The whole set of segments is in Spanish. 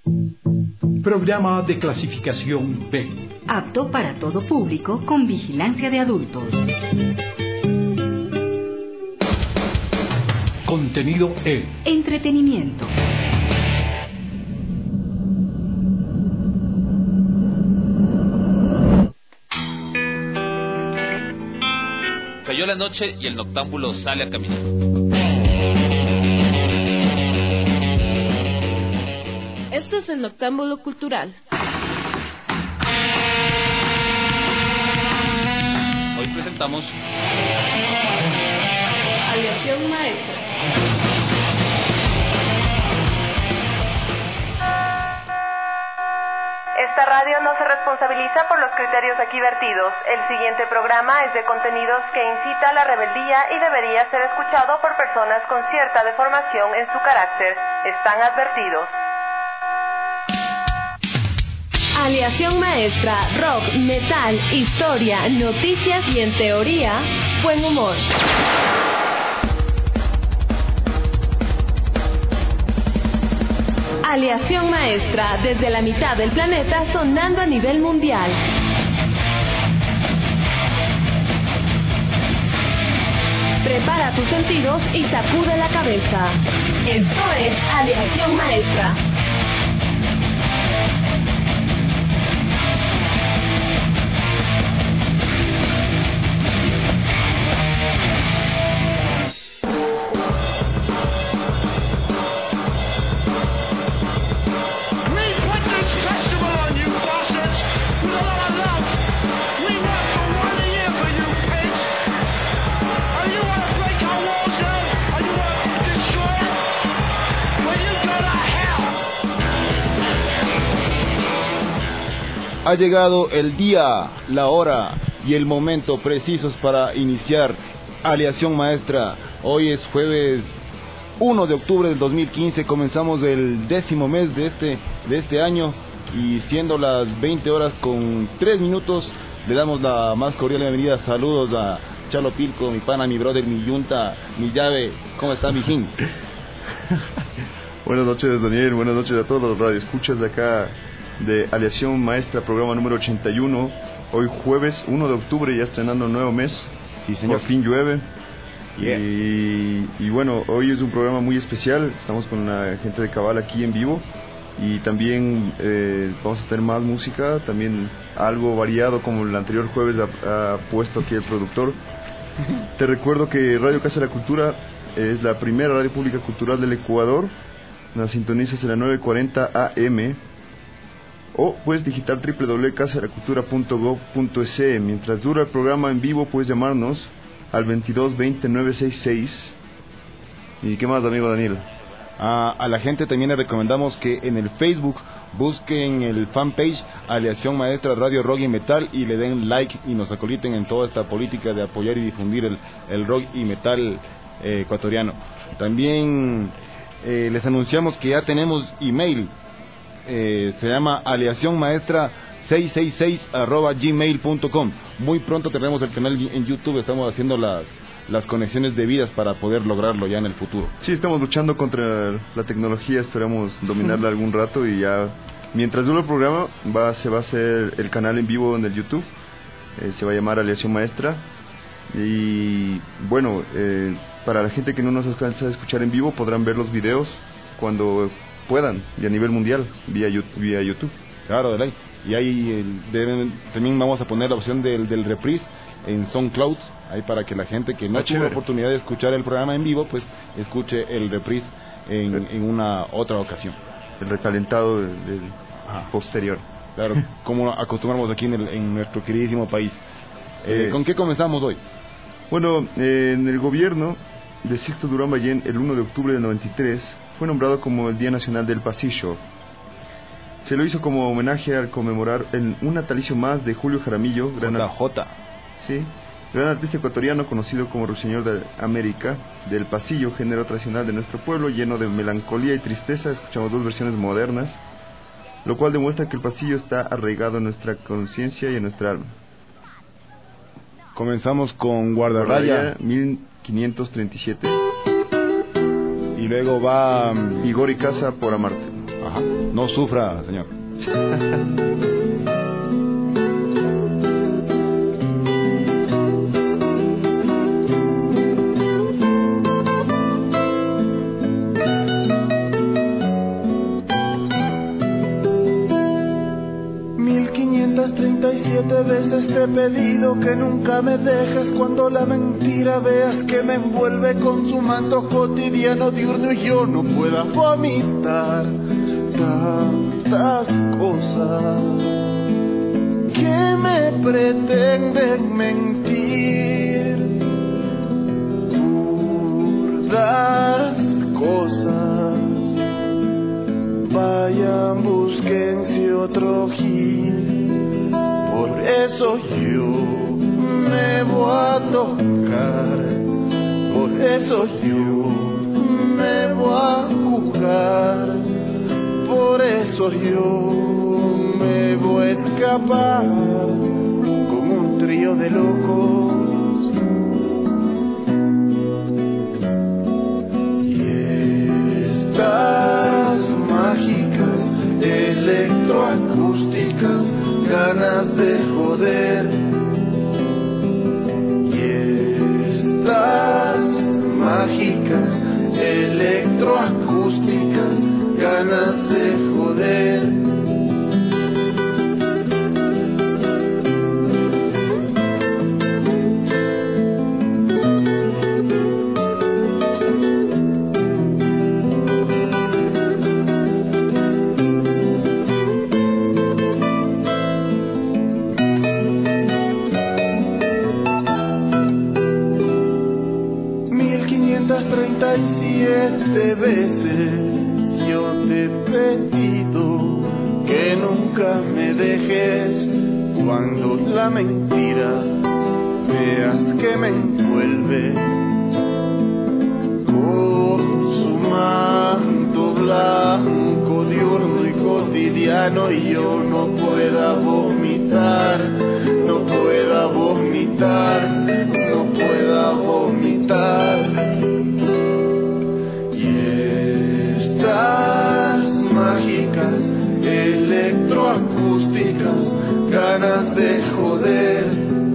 Programa de clasificación B. Apto para todo público con vigilancia de adultos. Contenido E. Entretenimiento. Cayó la noche y el noctámbulo sale a caminar. Esto es el Noctámbulo Cultural. Hoy presentamos Aleación Maestra. Esta radio no se responsabiliza por los criterios aquí vertidos. El siguiente programa es de contenidos que incita a la rebeldía y debería ser escuchado por personas con cierta deformación en su carácter. Están advertidos. Aleación Maestra, rock, metal, historia, noticias y en teoría, buen humor. Aleación Maestra, desde la mitad del planeta sonando a nivel mundial. Prepara tus sentidos y sacude la cabeza. Esto es Aleación Maestra. Ha llegado el día, la hora y el momento precisos para iniciar Aleación Maestra. Hoy es jueves 1 de octubre del 2015, comenzamos el 10º mes de este año y siendo las 20 horas con 3 minutos, le damos la más cordial bienvenida. Saludos a Chalo Pilco, mi pana, mi brother, mi yunta, mi llave. ¿Cómo está, mijín? Buenas noches, Daniel, buenas noches a todos los radioescuchas de acá de Aleación Maestra, programa número 81. Hoy jueves 1 de octubre, ya estrenando un nuevo mes. Sí, señor. Por fin llueve. Yeah. Y bueno, hoy es un programa muy especial. Estamos con la gente de Cabal aquí en vivo. Y también vamos a tener más música, también algo variado como el anterior jueves ha puesto aquí el productor. Te recuerdo que Radio Casa de la Cultura es la primera radio pública cultural del Ecuador. Nos sintonizas en la 940 AM. O puedes digitar www.casadelacultura.gov.es. Mientras dura el programa en vivo puedes llamarnos al 22 20 966. ¿Y qué más, amigo Daniel? A la gente también le recomendamos que en el Facebook busquen el fanpage Aleación Maestra Radio Rock y Metal y le den like y nos acoliten en toda esta política de apoyar y difundir el rock y metal ecuatoriano. También les anunciamos que ya tenemos email. Se llama aleacionmaestra666@gmail.com. Muy pronto tendremos el canal en YouTube. Estamos haciendo las conexiones debidas para poder lograrlo ya en el futuro. Sí, estamos luchando contra la tecnología. Esperamos dominarla algún rato y ya mientras dure el programa se va a hacer el canal en vivo en el YouTube. Se va a llamar Aleación Maestra. Y bueno, para la gente que no nos alcanza a escuchar en vivo podrán ver los videos cuando puedan, y a nivel mundial, vía YouTube. Claro, de ley. Y ahí también vamos a poner la opción del reprise en SoundCloud, ahí para que la gente que no tuvo oportunidad de escuchar el programa en vivo, pues escuche el reprise en una otra ocasión. El recalentado del posterior. Claro, como acostumbramos aquí en nuestro queridísimo país. ¿Con qué comenzamos hoy? Bueno, en el gobierno de Sixto Durán Ballén, el 1 de octubre del 93, fue nombrado como el Día Nacional del Pasillo. Se lo hizo como homenaje al conmemorar un natalicio más de Julio Jaramillo, gran artista ecuatoriano conocido como Ruiseñor de América, del pasillo, género tradicional de nuestro pueblo, lleno de melancolía y tristeza. Escuchamos dos versiones modernas, lo cual demuestra que el pasillo está arraigado en nuestra conciencia y en nuestra alma. Comenzamos con Guardarraya 1537. Y luego va Igor y Casa por Amarte. Ajá. No sufra, señor. 1537 veces te he pedido que nunca me dejes, cuando la mentira veas que me envuelve con su manto cotidiano diurno y yo no pueda vomitar tantas cosas que me pretenden mentir, burdas cosas. Vayan, búsquense otro gil, por eso yo me voy a tocar, por eso yo me voy a jugar, por eso yo me voy a escapar con un trío de locos. Y estas mágicas electroacústicas, ganas de joder. Y estas mágicas electroacústicas, ganas de joder. Siete veces yo te he pedido que nunca me dejes, cuando la mentira veas que me envuelve con su manto blanco diurno y cotidiano y yo no pueda vomitar, no pueda vomitar, no pueda vomitar. Estas mágicas electroacústicas, ganas de joder.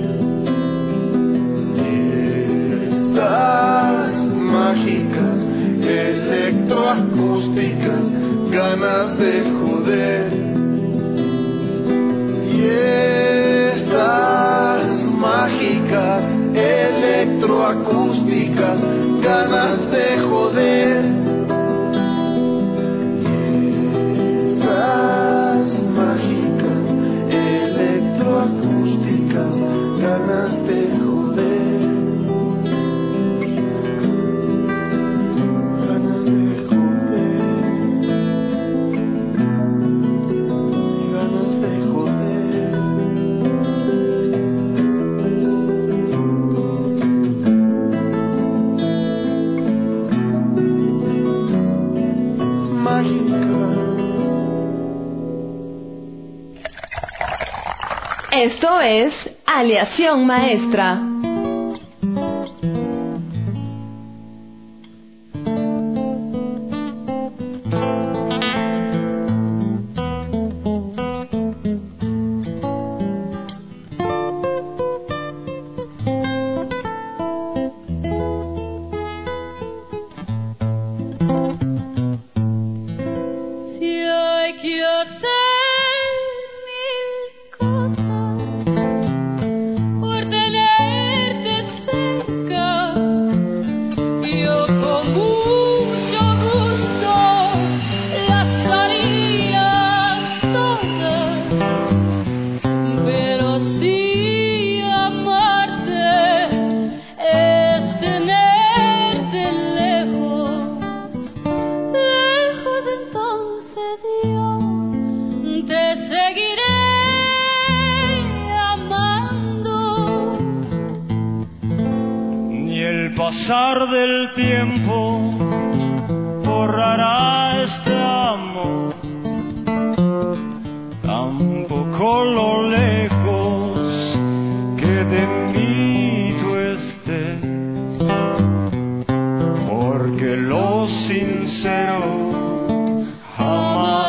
Estas mágicas electroacústicas, ganas de joder. Y estas mágicas electroacústicas, ganas de joder. Estas mágicas electroacústicas, ganas de joder, ganas de joder, ganas de joder. Mágicas. Esto es Aleación Maestra. pasar del tiempo borrará este amor, tampoco lo lejos que de mí tú estés, porque lo sincero jamás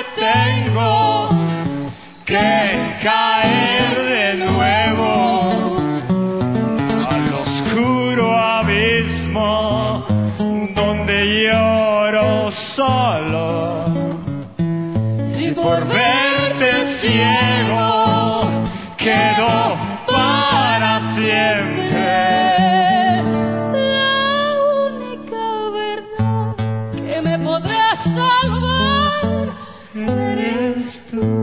tengo que caer de nuevo al oscuro abismo donde lloro solo. Si por verte ciego quedo para siempre, la única verdad que me podrá salvar eres tú.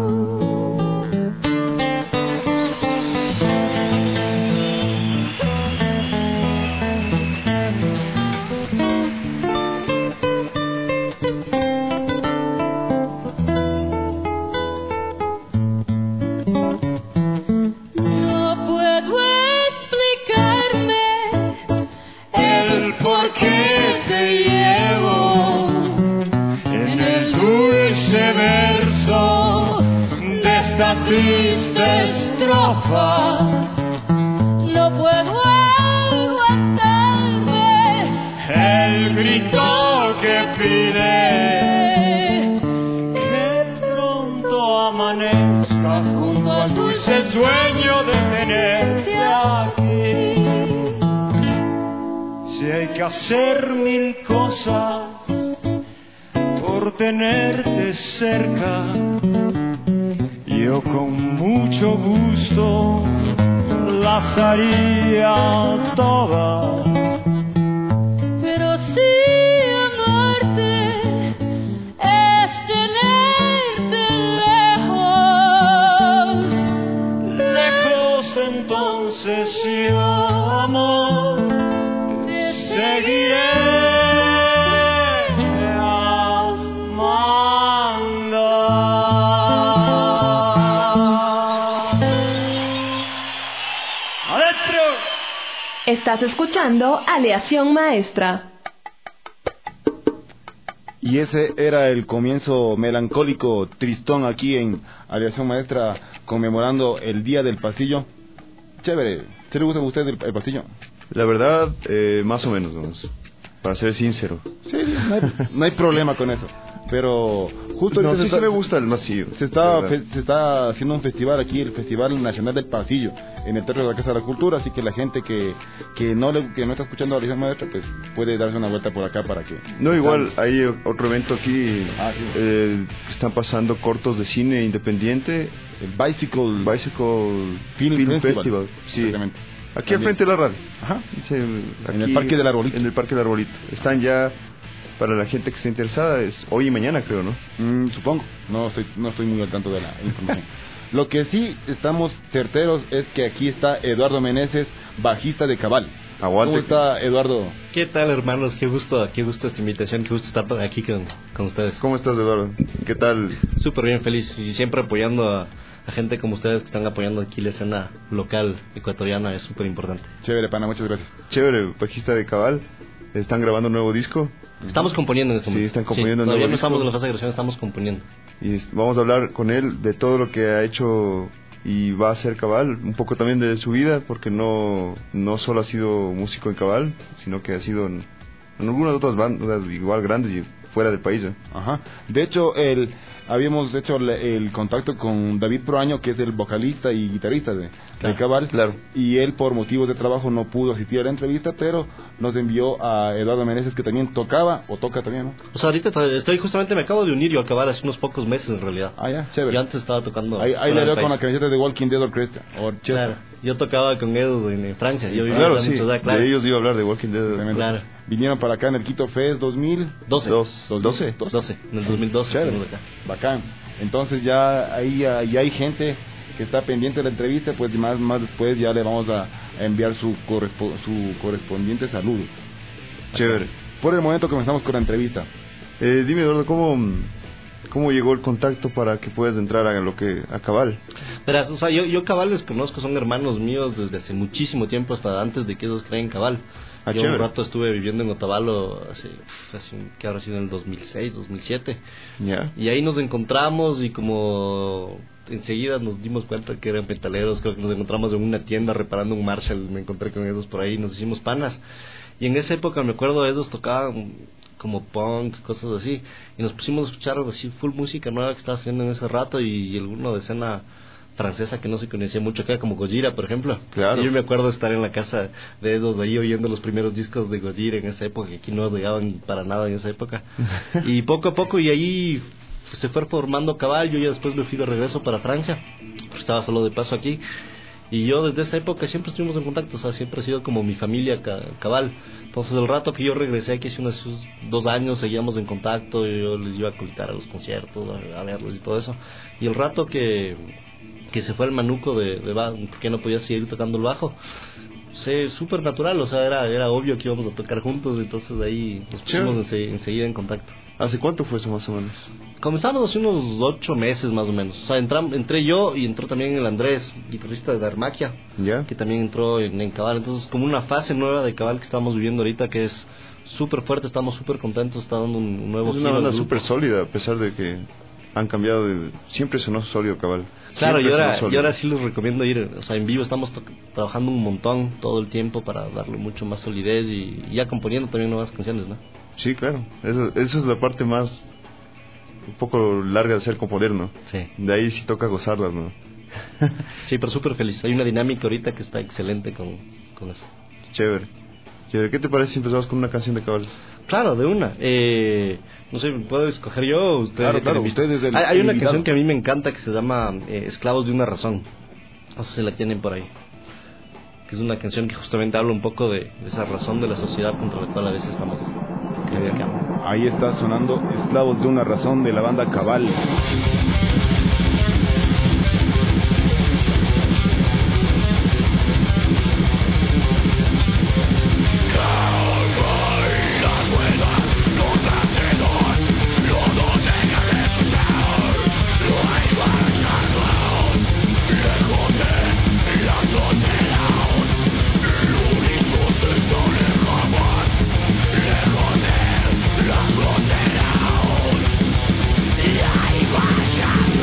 Triste estrofa, no puedo aguantarme el grito que pide que pronto amanezca junto al dulce sueño de tenerte aquí. Si hay que hacer mil cosas por tenerte cerca, yo con mucho gusto las haría todas. Pero si amarte es tenerte lejos, lejos entonces yo, amor, te seguiré. Estás escuchando Aleación Maestra. Y ese era el comienzo melancólico, tristón aquí en Aleación Maestra, conmemorando el Día del Pasillo. Chévere. ¿Se le gusta a usted el pasillo? La verdad, más o menos, vamos, para ser sincero. Sí, no hay problema con eso. Pero justo no, sí me gusta el pasillo. Se está haciendo un festival aquí, el Festival Nacional del Pasillo, en el Teatro de la Casa de la Cultura, así que la gente que no está escuchando a Aleación Maestra, pues puede darse una vuelta por acá para que... No, igual hay otro evento aquí, sí. Están pasando cortos de cine independiente, el Bicycle Film Festival. Sí. Exactamente. Aquí al frente de la radio. Ajá. Aquí, en el Parque del Arbolito. En el Parque del Arbolito. Están ya... Para la gente que esté interesada, es hoy y mañana, creo, ¿no? Supongo. No estoy muy al tanto de la información. Lo que sí estamos certeros es que aquí está Eduardo Meneses, bajista de Cabal. Aguante. ¿Cómo está, Eduardo? ¿Qué tal, hermanos? Qué gusto esta invitación, qué gusto estar aquí con ustedes. ¿Cómo estás, Eduardo? ¿Qué tal? Súper bien, feliz. Y siempre apoyando a gente como ustedes que están apoyando aquí la escena local ecuatoriana, es súper importante. Chévere, pana, muchas gracias. Chévere, bajista de Cabal. Están grabando un nuevo disco. Estamos componiendo en este momento. Sí, están componiendo un nuevo todavía no disco. estamos en la fase de grabación, estamos componiendo. Y vamos a hablar con él de todo lo que ha hecho y va a hacer Cabal, un poco también de su vida, porque no solo ha sido músico en Cabal, sino que ha sido en algunas otras bandas igual grandes y fuera del país. Ajá. De hecho, habíamos hecho el contacto con David Proaño, que es el vocalista y guitarrista de Cabal, claro. Y él por motivos de trabajo no pudo asistir a la entrevista, pero nos envió a Eduardo Meneses, que también toca también, ¿no? O sea, ahorita me acabo de unir yo a Cabal hace unos pocos meses en realidad. Ah, ya, chévere. Yo antes estaba tocando. Ahí le veo con la camiseta de Walking Dead Orchestra. Claro, yo tocaba con ellos en Francia. Yo vivía claro, sí, claro. De ellos iba a hablar de Walking Dead. Claro. Vinieron para acá en el Quito Fest 2012. 12, en el 2012 chévere. Acá. Bacán. Entonces ya hay gente que está pendiente de la entrevista, pues más después ya le vamos a enviar su correspondiente saludo. Chévere. Por el momento comenzamos con la entrevista. Dime, Eduardo, ¿cómo llegó el contacto para que puedas entrar a Cabal? Verás, o sea, yo Cabal les conozco, son hermanos míos desde hace muchísimo tiempo, hasta antes de que ellos creen Cabal. Yo chévere. Un rato estuve viviendo en Otavalo, que habrá sido en el 2006, 2007. Yeah. Y ahí nos encontramos y como enseguida nos dimos cuenta que eran metaleros. Creo que nos encontramos en una tienda reparando un Marshall, me encontré con ellos por ahí, nos hicimos panas. Y en esa época me acuerdo, ellos tocaban como punk, cosas así, y nos pusimos a escuchar así full música nueva que estaba haciendo en ese rato, y alguno de escena francesa que no se conocía mucho acá, como Gojira, por ejemplo. Claro. Y yo me acuerdo de estar en la casa de Edos ahí oyendo los primeros discos de Gojira en esa época, que aquí no llegaban para nada en esa época. Y poco a poco, y ahí se fue formando Cabal. Yo ya después me fui de regreso para Francia, porque estaba solo de paso aquí. Y yo desde esa época siempre estuvimos en contacto, o sea, siempre ha sido como mi familia Cabal. Entonces el rato que yo regresé aquí hace unos 2 años, seguíamos en contacto, yo les iba a colectar a los conciertos, a verlos y todo eso. Y el rato que se fue el manuco de porque no podía seguir tocando el bajo, súper natural, o sea, era obvio que íbamos a tocar juntos, entonces ahí nos pusimos enseguida en contacto. ¿Hace cuánto fue eso más o menos? Comenzamos hace unos 8 meses más o menos, o sea, entré yo y entró también el Andrés, guitarrista de Darmaquia, que también entró en Cabal, entonces como una fase nueva de Cabal que estamos viviendo ahorita, que es súper fuerte, estamos súper contentos, está dando un nuevo giro. Es una banda súper sólida, a pesar de que han cambiado siempre sonó sólido Cabal. Claro, y ahora sí les recomiendo ir, o sea, en vivo estamos trabajando un montón todo el tiempo para darle mucho más solidez y ya componiendo también nuevas canciones, ¿no? Sí, claro, eso es la parte más un poco larga de ser componer, ¿no? Sí. De ahí sí toca gozarlas, ¿no? Sí, pero súper feliz, hay una dinámica ahorita que está excelente con eso. Chévere. ¿Qué te parece si empezamos con una canción de Cabal? Claro, de una. No sé, ¿puedo escoger yo o ustedes? Claro, ustedes. Hay una canción que a mí me encanta que se llama Esclavos de una razón. No sé si la tienen por ahí. Que es una canción que justamente habla un poco de esa razón de la sociedad contra la cual a veces estamos criticando. Ahí está sonando Esclavos de una razón de la banda Cabal. Y ahí vaya.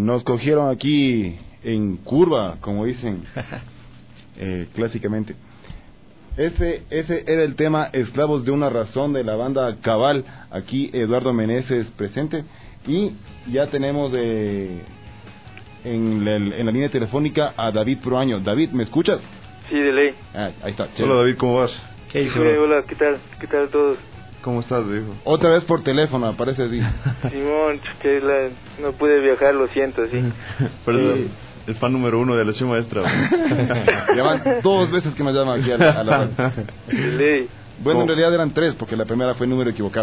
Nos cogieron aquí en curva, como dicen clásicamente. Ese era el tema Esclavos de una razón de la banda Cabal. Aquí Eduardo Meneses presente. Y ya tenemos en la línea telefónica a David Proaño. David, ¿me escuchas? Sí, de ley. Ahí está. Hola David, ¿cómo vas? ¿Qué dice? Hola, ¿qué tal? ¿Qué tal todos? ¿Cómo estás, viejo? Otra vez por teléfono, aparece así. Simón, no pude viajar, lo siento, sí. Perdón, el fan número 1 de Aleación Maestra. Ya van 2 veces que me llaman aquí a la ley. Bueno, en realidad eran 3, porque la primera fue el número equivocado.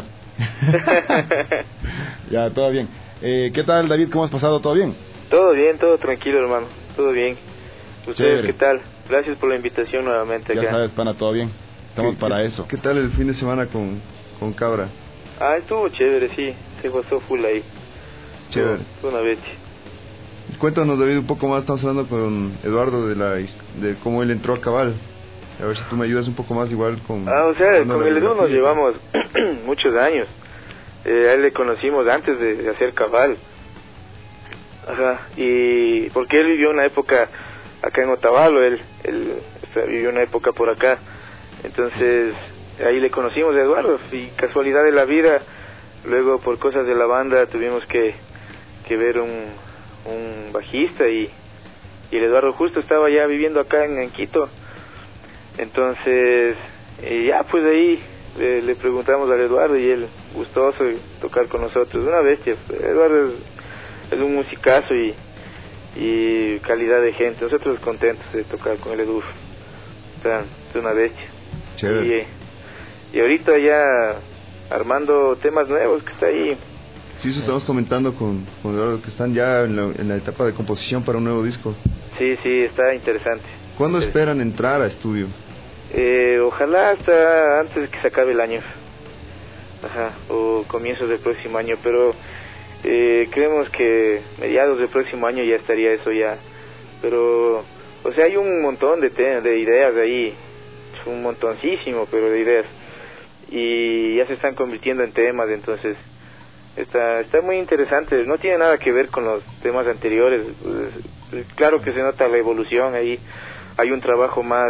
Ya, todo bien. ¿Qué tal, David? ¿Cómo has pasado? ¿Todo bien? Todo bien, todo tranquilo, hermano. Todo bien. ¿Ustedes Chévere. qué tal? Gracias por la invitación nuevamente acá. Ya sabes, pana, todo bien. Estamos para eso. ¿Qué tal el fin de semana con Cabra? Estuvo chévere, sí. Se pasó full ahí. Chévere. Fue una vez. Cuéntanos, David, un poco más. Estamos hablando con Eduardo de cómo él entró a Cabal. A ver si tú me ayudas un poco más igual con... o sea, con el Edu nos llevamos muchos años. A él le conocimos antes de hacer Cabal. Ajá. Y porque él vivió una época acá en Otavalo, él vivió una época por acá. Entonces, ahí le conocimos a Eduardo. Y casualidad de la vida, luego por cosas de la banda tuvimos que ver un bajista y el Eduardo justo estaba ya viviendo acá en Quito. Entonces, ya pues ahí le preguntamos al Eduardo y él gustoso de tocar con nosotros. Una bestia. Eduardo es un musicazo y calidad de gente. Nosotros contentos de tocar con el Edu. Es una bestia. Chévere. Y ahorita ya armando temas nuevos que está ahí. Sí, eso estamos comentando con Eduardo, que están ya en la etapa de composición para un nuevo disco. Sí, está interesante. ¿Cuándo esperan entrar a estudio? Ojalá hasta antes de que se acabe el año. Ajá, o comienzos del próximo año, pero creemos que mediados del próximo año ya estaría eso ya. Pero, o sea, hay un montón de ideas ahí, un montoncísimo, pero de ideas. Y ya se están convirtiendo en temas, entonces está muy interesante. No tiene nada que ver con los temas anteriores. Claro que se nota la evolución ahí. Hay un trabajo más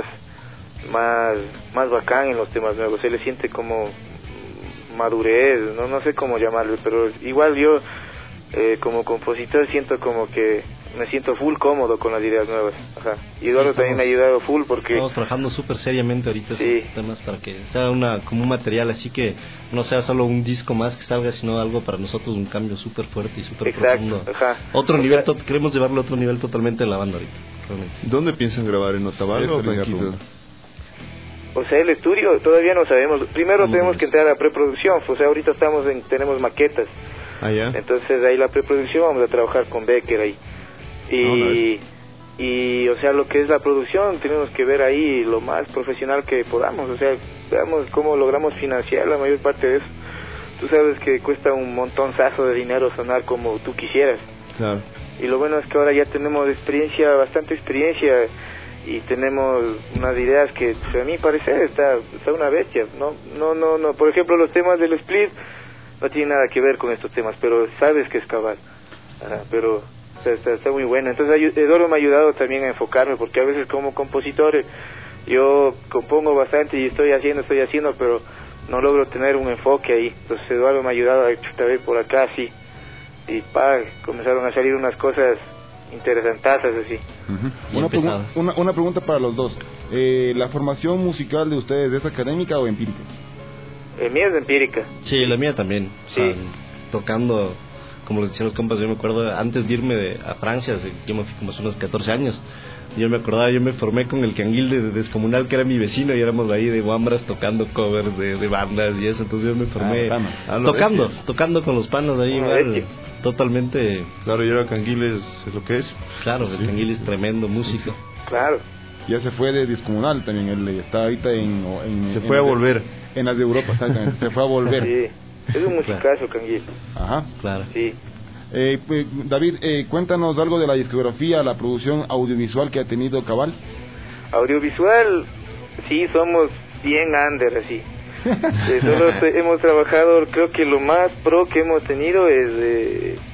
bacán en los temas nuevos. Se le siente como madurez, no sé cómo llamarlo, pero igual yo como compositor siento como que me siento full cómodo con las ideas nuevas. Ajá. Y Eduardo también me ha ayudado full porque estamos trabajando súper seriamente ahorita esos temas para que sea como un material así que no sea solo un disco más que salga, sino algo para nosotros, un cambio súper fuerte y súper profundo. Ajá. Otro nivel, queremos llevarlo a otro nivel totalmente en la banda ahorita. Realmente. ¿Dónde piensan grabar? ¿En Otavalo o en Quito? O sea, el estudio todavía no sabemos. Primero tenemos que entrar a preproducción. O sea, ahorita tenemos maquetas. Ya. Entonces ahí la preproducción vamos a trabajar con Becker ahí. Y o sea, lo que es la producción tenemos que ver ahí lo más profesional que podamos. O sea, veamos cómo logramos financiar la mayor parte de eso. Tú sabes que cuesta un montonzazo de dinero sonar como tú quisieras. Claro. Y lo bueno es que ahora ya tenemos bastante experiencia y tenemos unas ideas que a mi parecer está una bestia. No, por ejemplo, los temas del split no tienen nada que ver con estos temas, pero sabes que es Cabal. Pero está muy bueno. Entonces Eduardo me ha ayudado también a enfocarme, porque a veces como compositor yo compongo bastante y estoy haciendo, pero no logro tener un enfoque ahí. Entonces Eduardo me ha ayudado a ver por acá, sí. Y comenzaron a salir unas cosas interesantes así. Una pregunta para los dos. ¿La formación musical de ustedes es académica o empírica? Mía es empírica. Sí, la mía también. Sí. O sea, tocando, como les decían los compas, yo me acuerdo antes de irme a Francia, yo me fui como hace unos 14 años. Yo me acordaba, yo me formé con el Canguil de Descomunal, que era mi vecino, y éramos ahí de guambras tocando covers de bandas y eso. Entonces yo me formé tocando con los panos ahí, igual, totalmente. Claro, y ahora Canguil es lo que es. Claro, el Canguil es tremendo músico. Claro. Ya se fue de Descomunal también, él está ahorita se fue a volver. En las de Europa, exactamente, se fue a volver. Sí, es un musicazo, Canguil. Ajá. Claro. Sí. David, cuéntanos algo de la discografía, la producción audiovisual que ha tenido Cabal. Audiovisual, sí, somos bien under, así. Solo hemos trabajado, creo que lo más pro que hemos tenido es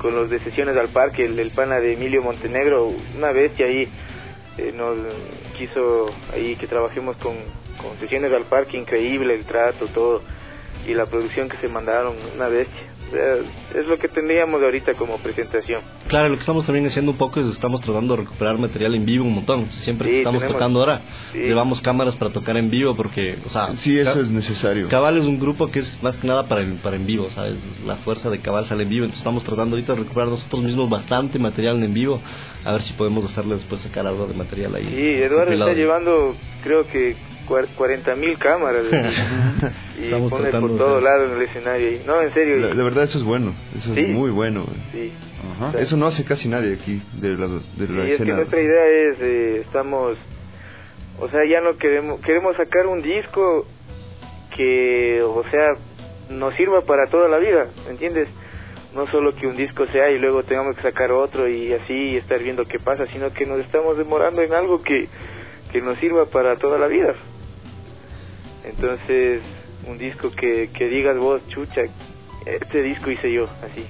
con los de Sesiones al Parque, el pana de Emilio Montenegro, una bestia ahí, nos quiso ahí que trabajemos con Sesiones al Parque, increíble el trato, todo, y la producción que se mandaron, una bestia. O sea, es lo que tendríamos ahorita como presentación. Claro, lo que estamos también haciendo un poco es estamos tratando de recuperar material en vivo un montón. Siempre que estamos tocando ahora, llevamos cámaras para tocar en vivo porque, o sea... Sí, eso es necesario. Cabal es un grupo que es más que nada para en vivo, ¿sabes? La fuerza de Cabal sale en vivo, entonces estamos tratando ahorita de recuperar nosotros mismos bastante material en vivo, a ver si podemos hacerle después sacar algo de material ahí. Sí, Eduardo está llevando, creo que 40.000 cámaras y pone por todos lados en el escenario ahí. No, en serio. De verdad eso es bueno, eso es muy bueno. Sí. Ajá. Eso no hace casi nadie aquí de la escena. Es que nuestra idea es, estamos, o sea, ya no queremos sacar un disco que, o sea, nos sirva para toda la vida, ¿entiendes? No solo que un disco sea y luego tengamos que sacar otro y así estar viendo qué pasa, sino que nos estamos demorando en algo que nos sirva para toda la vida. Entonces, un disco que digas vos, chucha, este disco hice yo, así.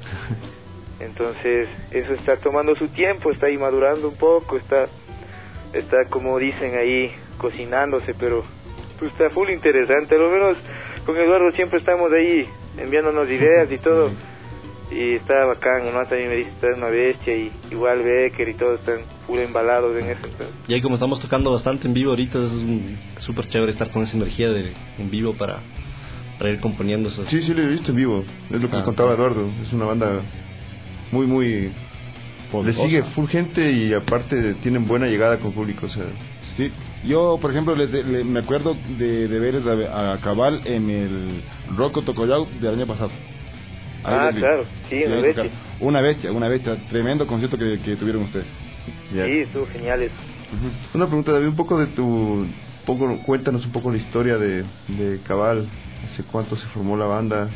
Entonces, eso está tomando su tiempo, está ahí madurando un poco, está como dicen ahí, cocinándose, pero pues está full interesante. A lo menos con Eduardo siempre estamos ahí enviándonos ideas y todo, y está bacán, ¿no? También me dice, está una bestia, y igual Becker y todos están full embalados en eso. Entonces. Y ahí como estamos tocando bastante en vivo ahorita, es súper chévere estar con esa energía en vivo para ir componiendo eso. Sí, lo he visto en vivo, es lo que contaba Eduardo, es una banda muy le sigue full gente y aparte tienen buena llegada con público, o sea. Sí, yo por ejemplo me acuerdo de verles a Cabal en el Rocco Tocoyau del año pasado. Claro, sí, una bestia, tremendo concierto que tuvieron ustedes. Sí, estuvo genial eso. Una pregunta, David, un poco cuéntanos un poco la historia de Cabal, hace cuánto se formó la banda,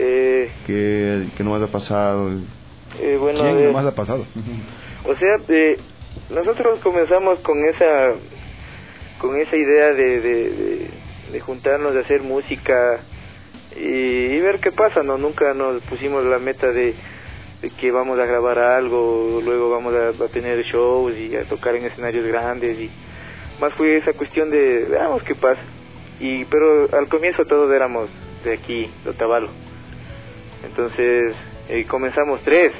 qué nomás ha pasado. Bueno, ¿quién nomás ha pasado? O sea, nosotros comenzamos con esa idea de juntarnos, de hacer música y ver qué pasa, ¿no? Nunca nos pusimos la meta de que vamos a grabar algo, luego vamos a tener shows y a tocar en escenarios grandes, y más fue esa cuestión de veamos qué pasa. Pero al comienzo todos éramos de aquí, de Otavalo. Entonces comenzamos 3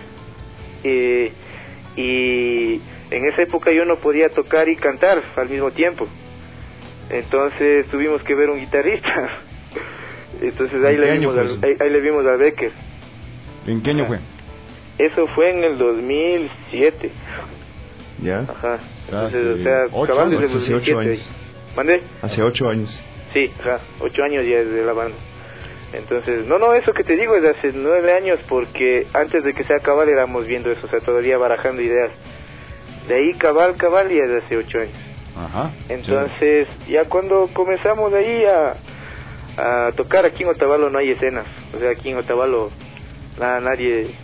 y en esa época yo no podía tocar y cantar al mismo tiempo, entonces tuvimos que ver un guitarrista. Entonces ahí le vimos a Becker. ¿En qué año fue? Eso fue en el 2007. ¿Ya? Ajá. Entonces, o sea, acabamos desde hace 8 años. ¿Mandé? Hace 8 años. Sí, ajá, 8 años ya desde la banda. Entonces, no, eso que te digo es de hace 9 años, porque antes de que sea Cabal éramos viendo eso, o sea, todavía barajando ideas. De ahí Cabal y es de hace 8 años. Ajá. Entonces, ya cuando comenzamos ahí a tocar, aquí en Otavalo no hay escenas, o sea, aquí en Otavalo nadie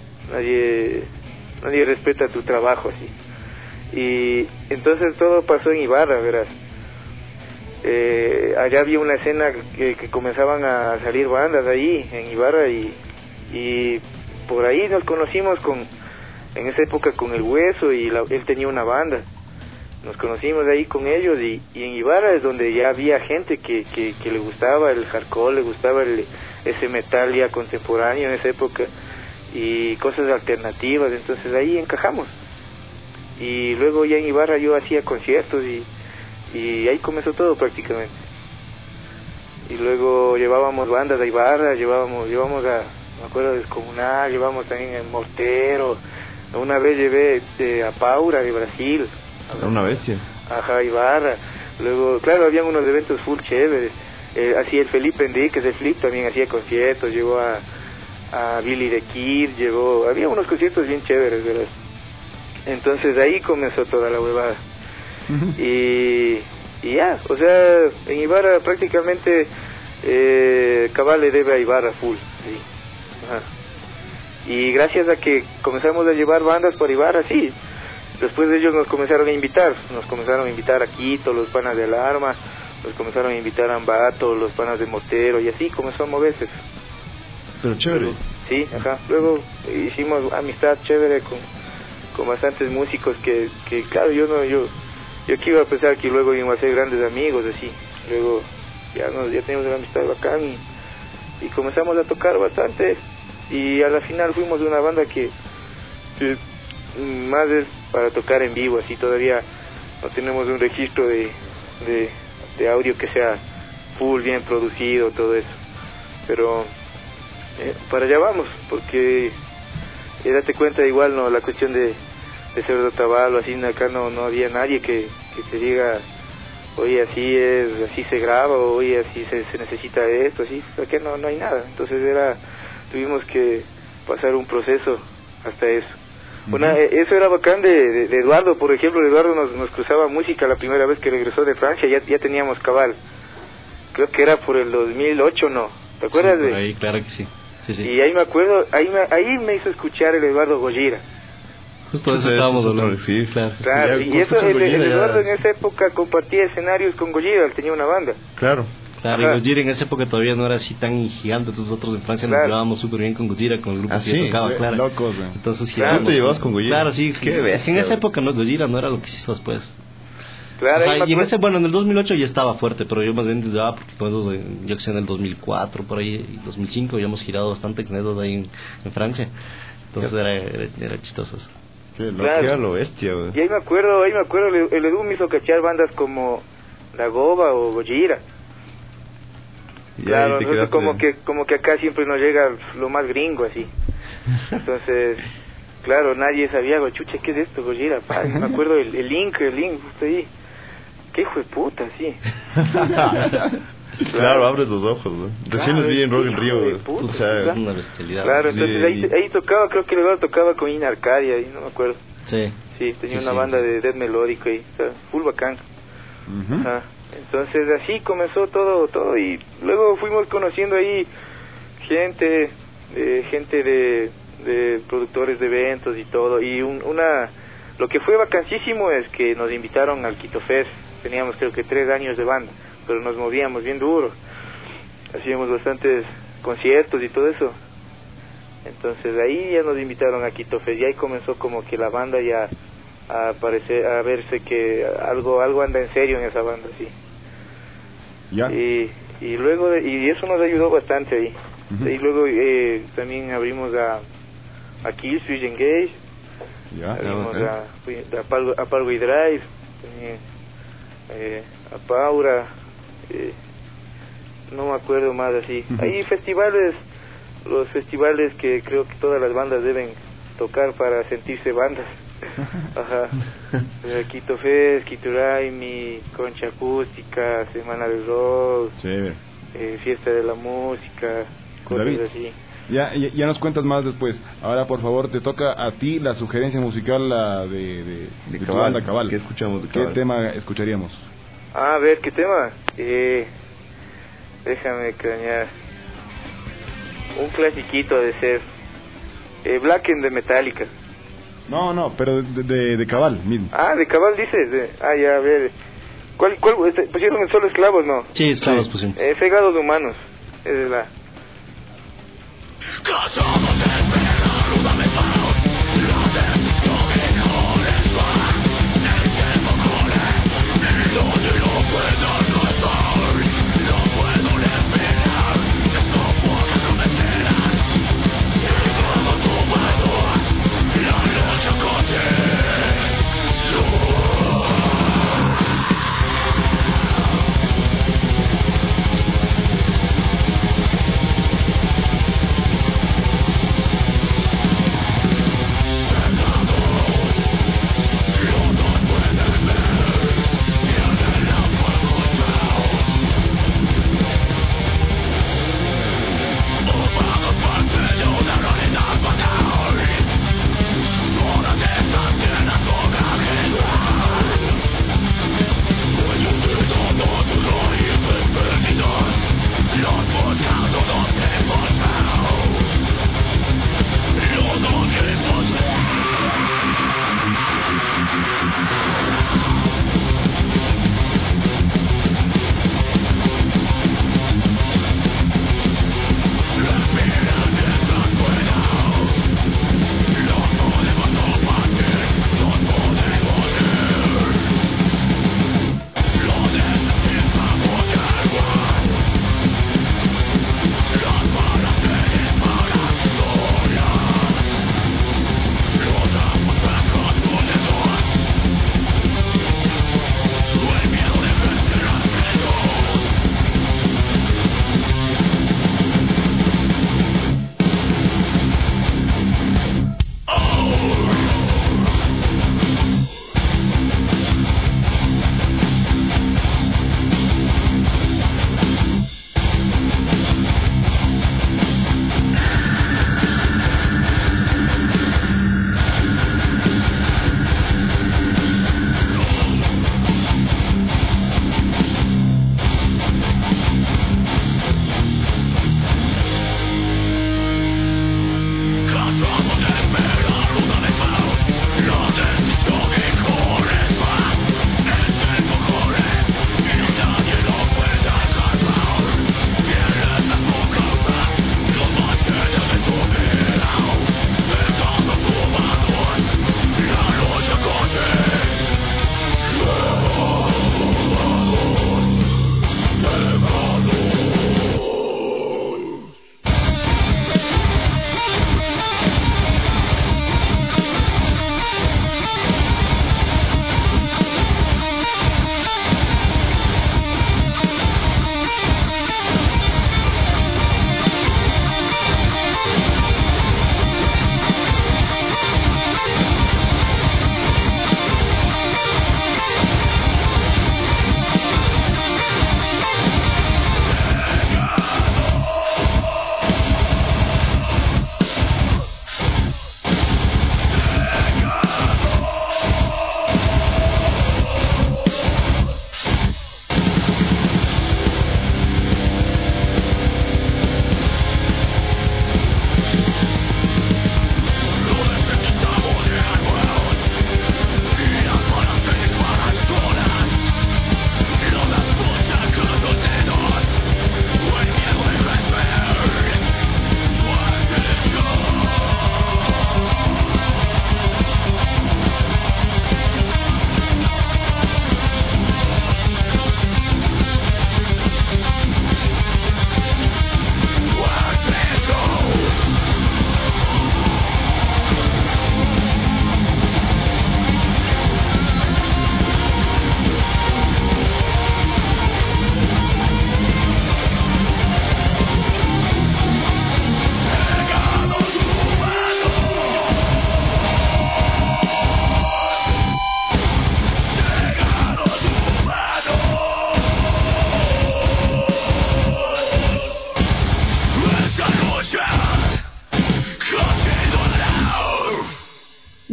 respeta tu trabajo, así. Y entonces todo pasó en Ibarra, verás. Allá había una escena que comenzaban a salir bandas ahí en Ibarra, y por ahí nos conocimos en esa época con El Hueso, y él tenía una banda. Nos conocimos ahí con ellos, y en Ibarra es donde ya había gente que le gustaba el hardcore, le gustaba ese metal ya contemporáneo en esa época, y cosas alternativas. Entonces ahí encajamos, y luego ya en Ibarra yo hacía conciertos, y ahí comenzó todo prácticamente. Y luego llevábamos bandas a Ibarra, llevábamos me acuerdo, Descomunal, llevábamos también el Mortero. Una vez llevé a Paura de Brasil. Era una bestia. Ajá, Ibarra. Luego, claro, habían unos eventos full chéveres. Así el Felipe Enríquez, el Flip, también hacía conciertos. Llevó a Billy the Kid, había unos conciertos bien chéveres, ¿verdad? Entonces ahí comenzó toda la huevada. Y ya, o sea, en Ibarra prácticamente Cabal le debe a Ibarra full, sí. Ajá. Y gracias a que comenzamos a llevar bandas por Ibarra, sí. Después de ellos nos comenzaron a invitar a Quito, los panas del Arma, nos comenzaron a invitar a Ambato, los panas de Mortero, y así comenzó a moverse. Pero chévere. Sí, ajá. Luego hicimos amistad chévere con bastantes músicos que claro, yo que iba a pensar que luego íbamos a ser grandes amigos, así. Luego ya teníamos una amistad bacán y comenzamos a tocar bastante y a la final fuimos una banda que más es para tocar en vivo, así todavía no tenemos un registro de audio que sea full, bien producido, todo eso, pero para allá vamos, porque date cuenta igual, no, la cuestión de ser de Otavalo, así acá no había nadie que te diga, oye, así se graba, o oye, así se necesita esto, así, acá no hay nada. Entonces tuvimos que pasar un proceso hasta eso. Bueno, eso era bacán de Eduardo, por ejemplo. Eduardo nos cruzaba música la primera vez que regresó de Francia, ya teníamos Cabal, creo que era por el 2008, ¿no? ¿Te acuerdas? Sí, por ahí, claro que sí. Sí. Y ahí me acuerdo, ahí me hizo escuchar el Eduardo Gojira. Justo eso estábamos hablando. Sí, claro. Y eso, el Eduardo en esa época compartía escenarios con Gojira, él tenía una banda. Claro, y Gojira en esa época todavía no era así tan gigante. Entonces nosotros en Francia nos llevábamos súper bien con Gojira, con el grupo que tocaba, claro. Locos, entonces ¿Tú te llevabas con Gojira? Claro, sí. Qué bestia, es que en esa época Gojira no era lo que se hizo después. Claro, o sea, y en ese, en el 2008 ya estaba fuerte, pero yo más bien llevaba, porque yo que sé, en el 2004, por ahí, 2005, habíamos girado bastante con ellos ahí en Francia. Entonces era chistoso eso. Claro. Lo bestia, güey. Y ahí me acuerdo, el Edu me hizo cachar bandas como La Goba o Gojira. Claro, entonces como que acá siempre nos llega lo más gringo, así. Entonces, claro, nadie sabía, chucha, ¿qué es esto, Gojira? Me acuerdo el link, justo ahí. ¿Qué hijo de puta, sí? Claro, abres los ojos, ¿no? Recién nos vi en Rock in Rio, o sea, una bestialidad. Claro, entonces ahí tocaba, creo que luego tocaba con Ina Arcadia, ahí no me acuerdo. Sí, tenía una banda de death melódico ahí, o sea, full bacán. Entonces así comenzó todo y luego fuimos conociendo ahí gente de productores de eventos y todo, y lo que fue vacancísimo es que nos invitaron al Quito Fest. Teníamos creo que 3 años de banda, pero nos movíamos bien duro, hacíamos bastantes conciertos y todo eso. Entonces ahí ya nos invitaron a Quito Fest y ahí comenzó como que la banda ya a verse que algo anda en serio en esa banda, sí. Ya. Y luego y eso nos ayudó bastante ahí. Y luego también abrimos a Killswitch Engage, abrimos a Parkway Drive, también, a Paura, no me acuerdo más así. Hay los festivales que creo que todas las bandas deben tocar para sentirse bandas. Ajá. Quito Fest, Quito Raimi, Concha Acústica, Semana del Rock, Fiesta de la Música, cosas David, así. Ya nos cuentas más después. Ahora, por favor, te toca a ti la sugerencia musical de tu banda Cabal. ¿Qué escuchamos de Cabal? ¿Qué tema escucharíamos? A ver, ¿qué tema? Déjame crañar. Un clasiquito de ser Blackened de Metallica. No, pero de Cabal mismo. De Cabal dices. Ya, a ver. ¿Cuál pusieron el Solo Esclavos, no? Sí, Esclavos pusimos. Fegados Humanos. Esa es la...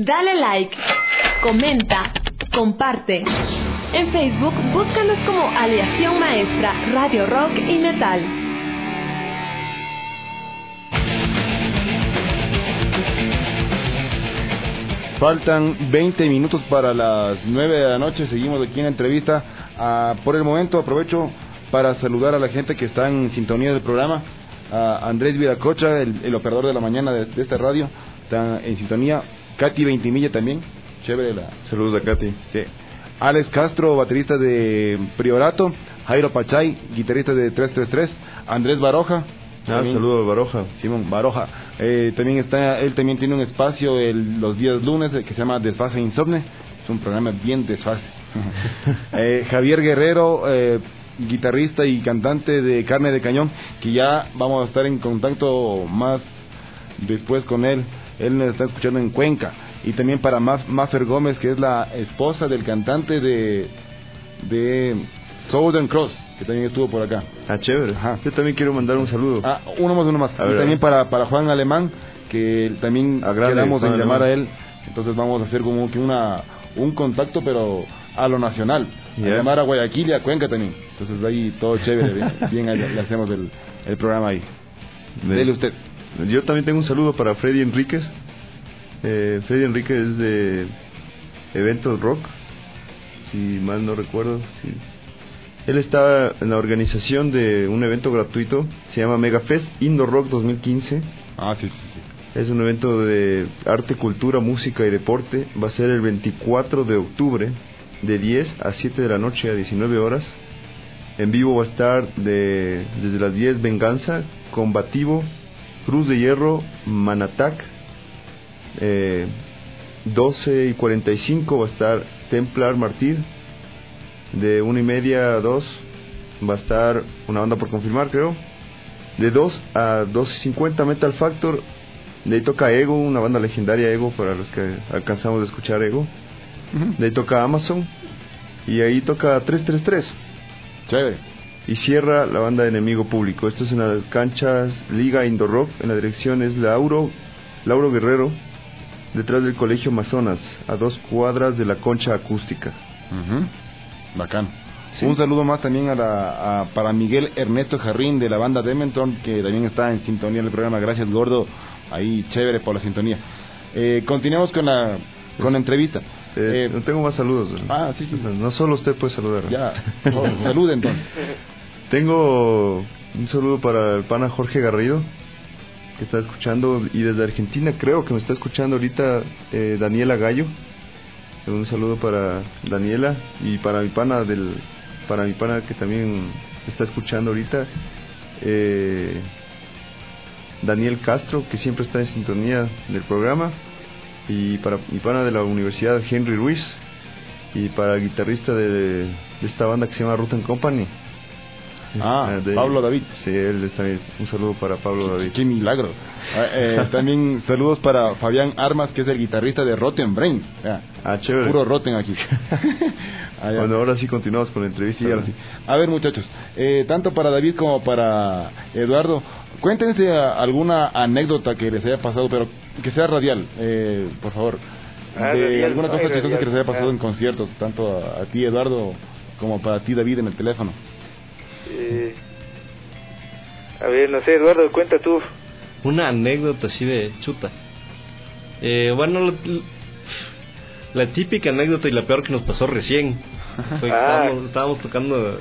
Dale like, comenta, comparte. En Facebook, búscanos como Aleación Maestra, Radio Rock y Metal. Faltan 20 minutos para las 9 de la noche. Seguimos aquí en la entrevista. Por el momento aprovecho para saludar a la gente que está en sintonía del programa. A Andrés Viracocha, el operador de la mañana de esta radio, está en sintonía. Katy Veintimilla también, chévere saludos a Katy. Sí. Alex Castro, baterista de Priorato. Jairo Pachay, guitarrista de 333. Andrés Baroja. Saludos a Baroja. Simón Baroja. Él también tiene un espacio los días lunes que se llama Desfase Insomne. Es un programa bien desfase. Javier Guerrero, guitarrista y cantante de Carne de Cañón, que ya vamos a estar en contacto más después con él. Él nos está escuchando en Cuenca. Y también para Maffer Gómez, que es la esposa del cantante de Southern Cross, que también estuvo por acá. Chévere. Ajá. Yo también quiero mandar un saludo. Uno más. Y también para Juan Alemán, que también quedamos en llamar a él. Entonces vamos a hacer como que un contacto, pero a lo nacional. A llamar a Guayaquil y a Cuenca también. Entonces ahí todo chévere. Bien le hacemos el programa ahí. Dele usted. Yo también tengo un saludo para Freddy Enríquez. Freddy Enríquez es de Eventos Rock, si mal no recuerdo. Sí. Él está en la organización de un evento gratuito, se llama Megafest Indoor Rock 2015. Sí. Es un evento de arte, cultura, música y deporte. Va a ser el 24 de octubre, de 10 a 7 de la noche a 19 horas. En vivo va a estar desde las 10 Venganza, Combativo, Cruz de Hierro, Manatac. 12:45 va a estar Templar Martyr. De 1:30 a 2 va a estar una banda por confirmar, creo. De 2 a 2:50 Metal Factor. De ahí toca Ego, una banda legendaria, Ego, para los que alcanzamos de escuchar Ego. De ahí toca Amazon. Y ahí toca 333. Chévere. Y cierra la banda de Enemigo Público. Esto es en las canchas Liga Indoor Rock. En la dirección es Lauro Guerrero, detrás del Colegio Amazonas, a 2 cuadras de la Concha Acústica. Bacán. Sí. Un saludo más también para Miguel Ernesto Jarrín, de la banda Dementon, que también está en sintonía del programa. Gracias, gordo. Ahí, chévere por la sintonía. Continuamos con la entrevista. No tengo más saludos. Sí. No solo usted puede saludar. Ya, salude entonces. Tengo un saludo para el pana Jorge Garrido, que está escuchando, y desde Argentina creo que me está escuchando ahorita Daniela Gallo. Un saludo para Daniela y para mi pana que también está escuchando ahorita, Daniel Castro, que siempre está en sintonía del programa, y para mi pana de la universidad, Henry Ruiz, y para el guitarrista de esta banda que se llama Rotten Company. Pablo David. Sí, él también. Un saludo para Pablo David. Qué milagro. También saludos para Fabián Armas, que es el guitarrista de Rotten Brains. Chévere. Puro Rotten aquí. Bueno, ahora sí continuamos con la entrevista. Sí, a ver, muchachos, tanto para David como para Eduardo, cuéntense alguna anécdota que les haya pasado, pero que sea radial, por favor. De alguna cosa chistosa que les haya pasado en conciertos, tanto a ti, Eduardo, como para ti, David, en el teléfono. A ver, no sé, Eduardo, cuenta tú. Una anécdota así de chuta. Bueno, la típica anécdota y la peor que nos pasó recién fue que estábamos tocando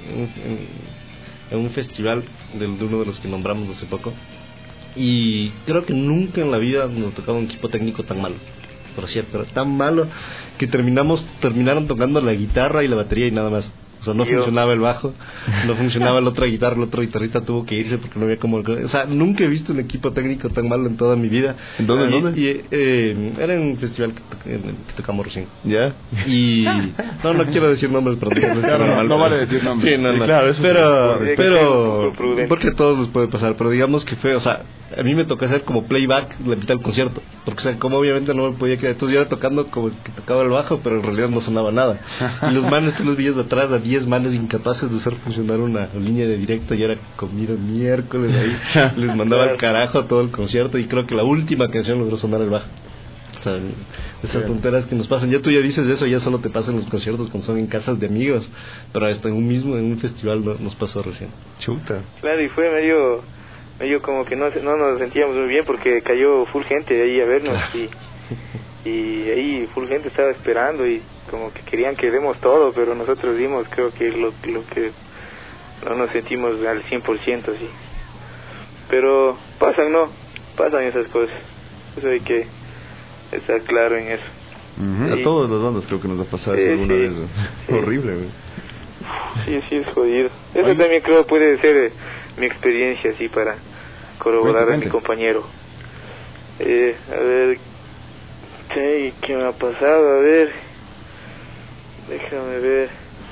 en un festival de uno de los que nombramos hace poco, y creo que nunca en la vida nos tocaba un equipo técnico tan malo, por cierto, tan malo que terminaron tocando la guitarra y la batería y nada más. O sea, no funcionaba el bajo, no funcionaba la otra guitarra, el otro guitarrista tuvo que irse porque no había como... O sea, nunca he visto un equipo técnico tan malo en toda mi vida. ¿En dónde? Era en un festival que tocamos recién. ¿Ya? Y... No quiero decir nombres, pero... No vale decir nombres. Sí, no. Claro, eso pero porque a todos nos puede pasar, pero digamos que fue, o sea, a mí me tocó hacer como playback la mitad del concierto, porque, o sea, como obviamente no me podía quedar, entonces yo era tocando como el que tocaba el bajo, pero en realidad no sonaba nada. Y los manes, tú los veías de atrás, a 10 manes incapaces de hacer funcionar una línea de directo, y era comido miércoles ahí, les mandaba al carajo todo el concierto, y creo que la última canción logró sonar el bajo. O sea, esas tonteras que nos pasan. Ya tú ya dices eso, ya solo te pasa en los conciertos cuando son en casas de amigos. Pero hasta en un festival nos pasó recién. Chuta. Claro, y fue medio como que no nos sentíamos muy bien porque cayó full gente ahí a vernos y ahí full gente estaba esperando y como que querían que demos todo, pero nosotros dimos, creo que lo que no nos sentimos al 100% así. Pero pasan esas cosas, eso hay que estar claro en eso. A todas las bandas creo que nos va a pasar eso alguna vez. Horrible, güey. Sí, es jodido. Eso también creo puede ser mi experiencia así para corroborar a mi compañero. A ver, ¿qué me ha pasado? A ver, déjame ver.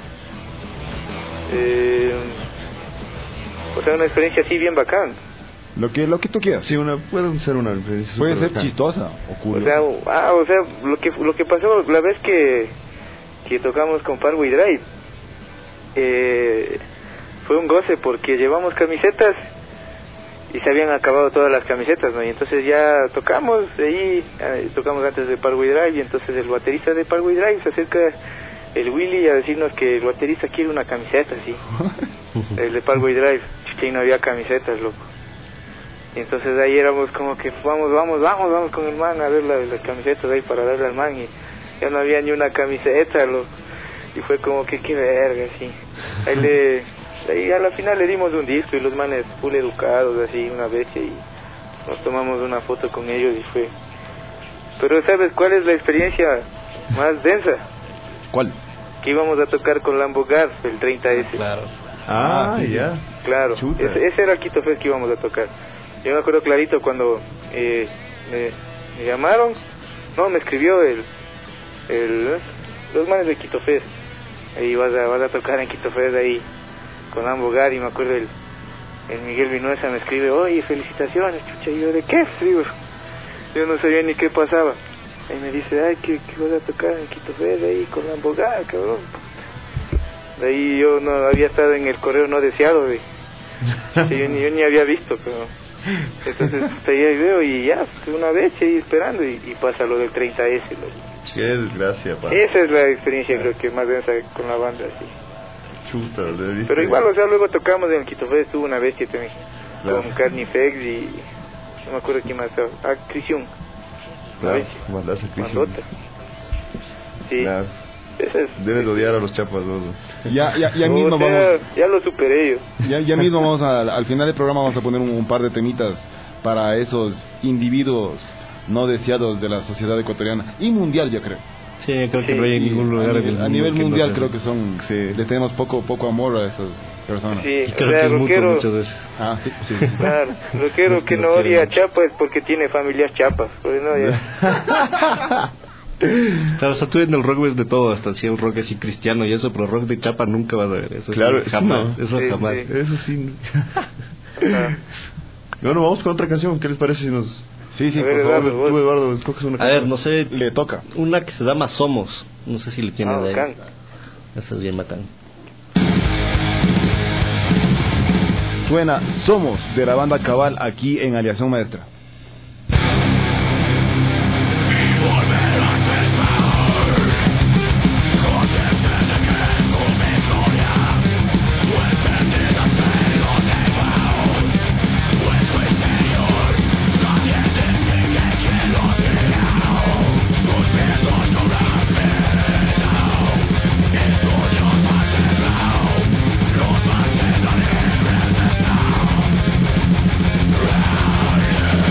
O sea, una experiencia así bien bacán. Lo que tú quieras. Sí, puede ser una experiencia. Puede ser chistosa o curiosa. O sea, lo que pasó la vez que tocamos con Parkway Drive, fue un goce porque llevamos camisetas y se habían acabado todas las camisetas, ¿no? Y entonces ya tocamos antes de Parkway Drive, y entonces el baterista de Parkway Drive se acerca el Willy a decirnos que el baterista quiere una camiseta, sí. El de Parkway Drive, que no había camisetas, loco. Y entonces ahí éramos como que vamos con el man a ver las camisetas ahí para darle al man, y ya no había ni una camiseta, loco. Y fue como que qué verga, sí. Ahí a la final le dimos un disco y los manes full educados, así, una vez, y nos tomamos una foto con ellos y fue. Pero ¿sabes cuál es la experiencia más densa? ¿Cuál? Que íbamos a tocar con Lambo Garf, el 30S. Claro. Ya. Claro, ese era el Quito Fest que íbamos a tocar. Yo me acuerdo clarito cuando me llamaron, me escribió los manes de Quito Fest. Ahí vas a tocar en Quito Fest ahí con Lambo Garf, y me acuerdo el Miguel Vinuesa me escribe, oye, felicitaciones, chucha. Y yo, ¿de qué? Digo, yo no sabía ni qué pasaba. Y me dice, ay, que vas a tocar en Quito Fest ahí con Lambo Garf, cabrón. De ahí yo no había estado en el correo no deseado, yo ni había visto, pero entonces ahí veo y ya, una vez ahí esperando y pasa lo del 30S. Qué desgracia, pa. Esa es la experiencia creo que más densa con la banda, sí. Chuta, pero igual, o sea, luego tocamos en el Quito Fest, estuvo una bestia también, con Carnifex y no me acuerdo quién más estaba, Crisión. Claro, mandaste Crisión. Sí. Claro. Debes odiar a los chapas, ¿no? Ya mismo vamos. Ya lo superé yo. Ya mismo vamos al final del programa vamos a poner un par de temitas para esos individuos no deseados de la sociedad ecuatoriana y mundial, yo creo. Sí, creo que no hay en ningún lugar a nivel mundial creo que son le tenemos poco amor a esas personas. Sí, y creo que es mutuo muchas veces. Sí. Claro, rockero que no odia a Chapa es porque tiene familias chapas, pues no ya. Claro, o sea, tú en el rock ves de todo, hasta si el rock así cristiano y eso, pero rock de chapa nunca vas a ver. Eso claro, sí, jamás. No. Eso sí, jamás. Sí. Eso sí. Bueno, vamos con otra canción. ¿Qué les parece si nos... Sí, a ver, por favor. Tú, Eduardo, escoges una canción. A ver, no sé. Le toca. Una que se llama Somos. No sé si le tiene de ahí. Esa es bien bacán. Suena Somos de la banda Cabal aquí en Aleación Maestra. Yeah.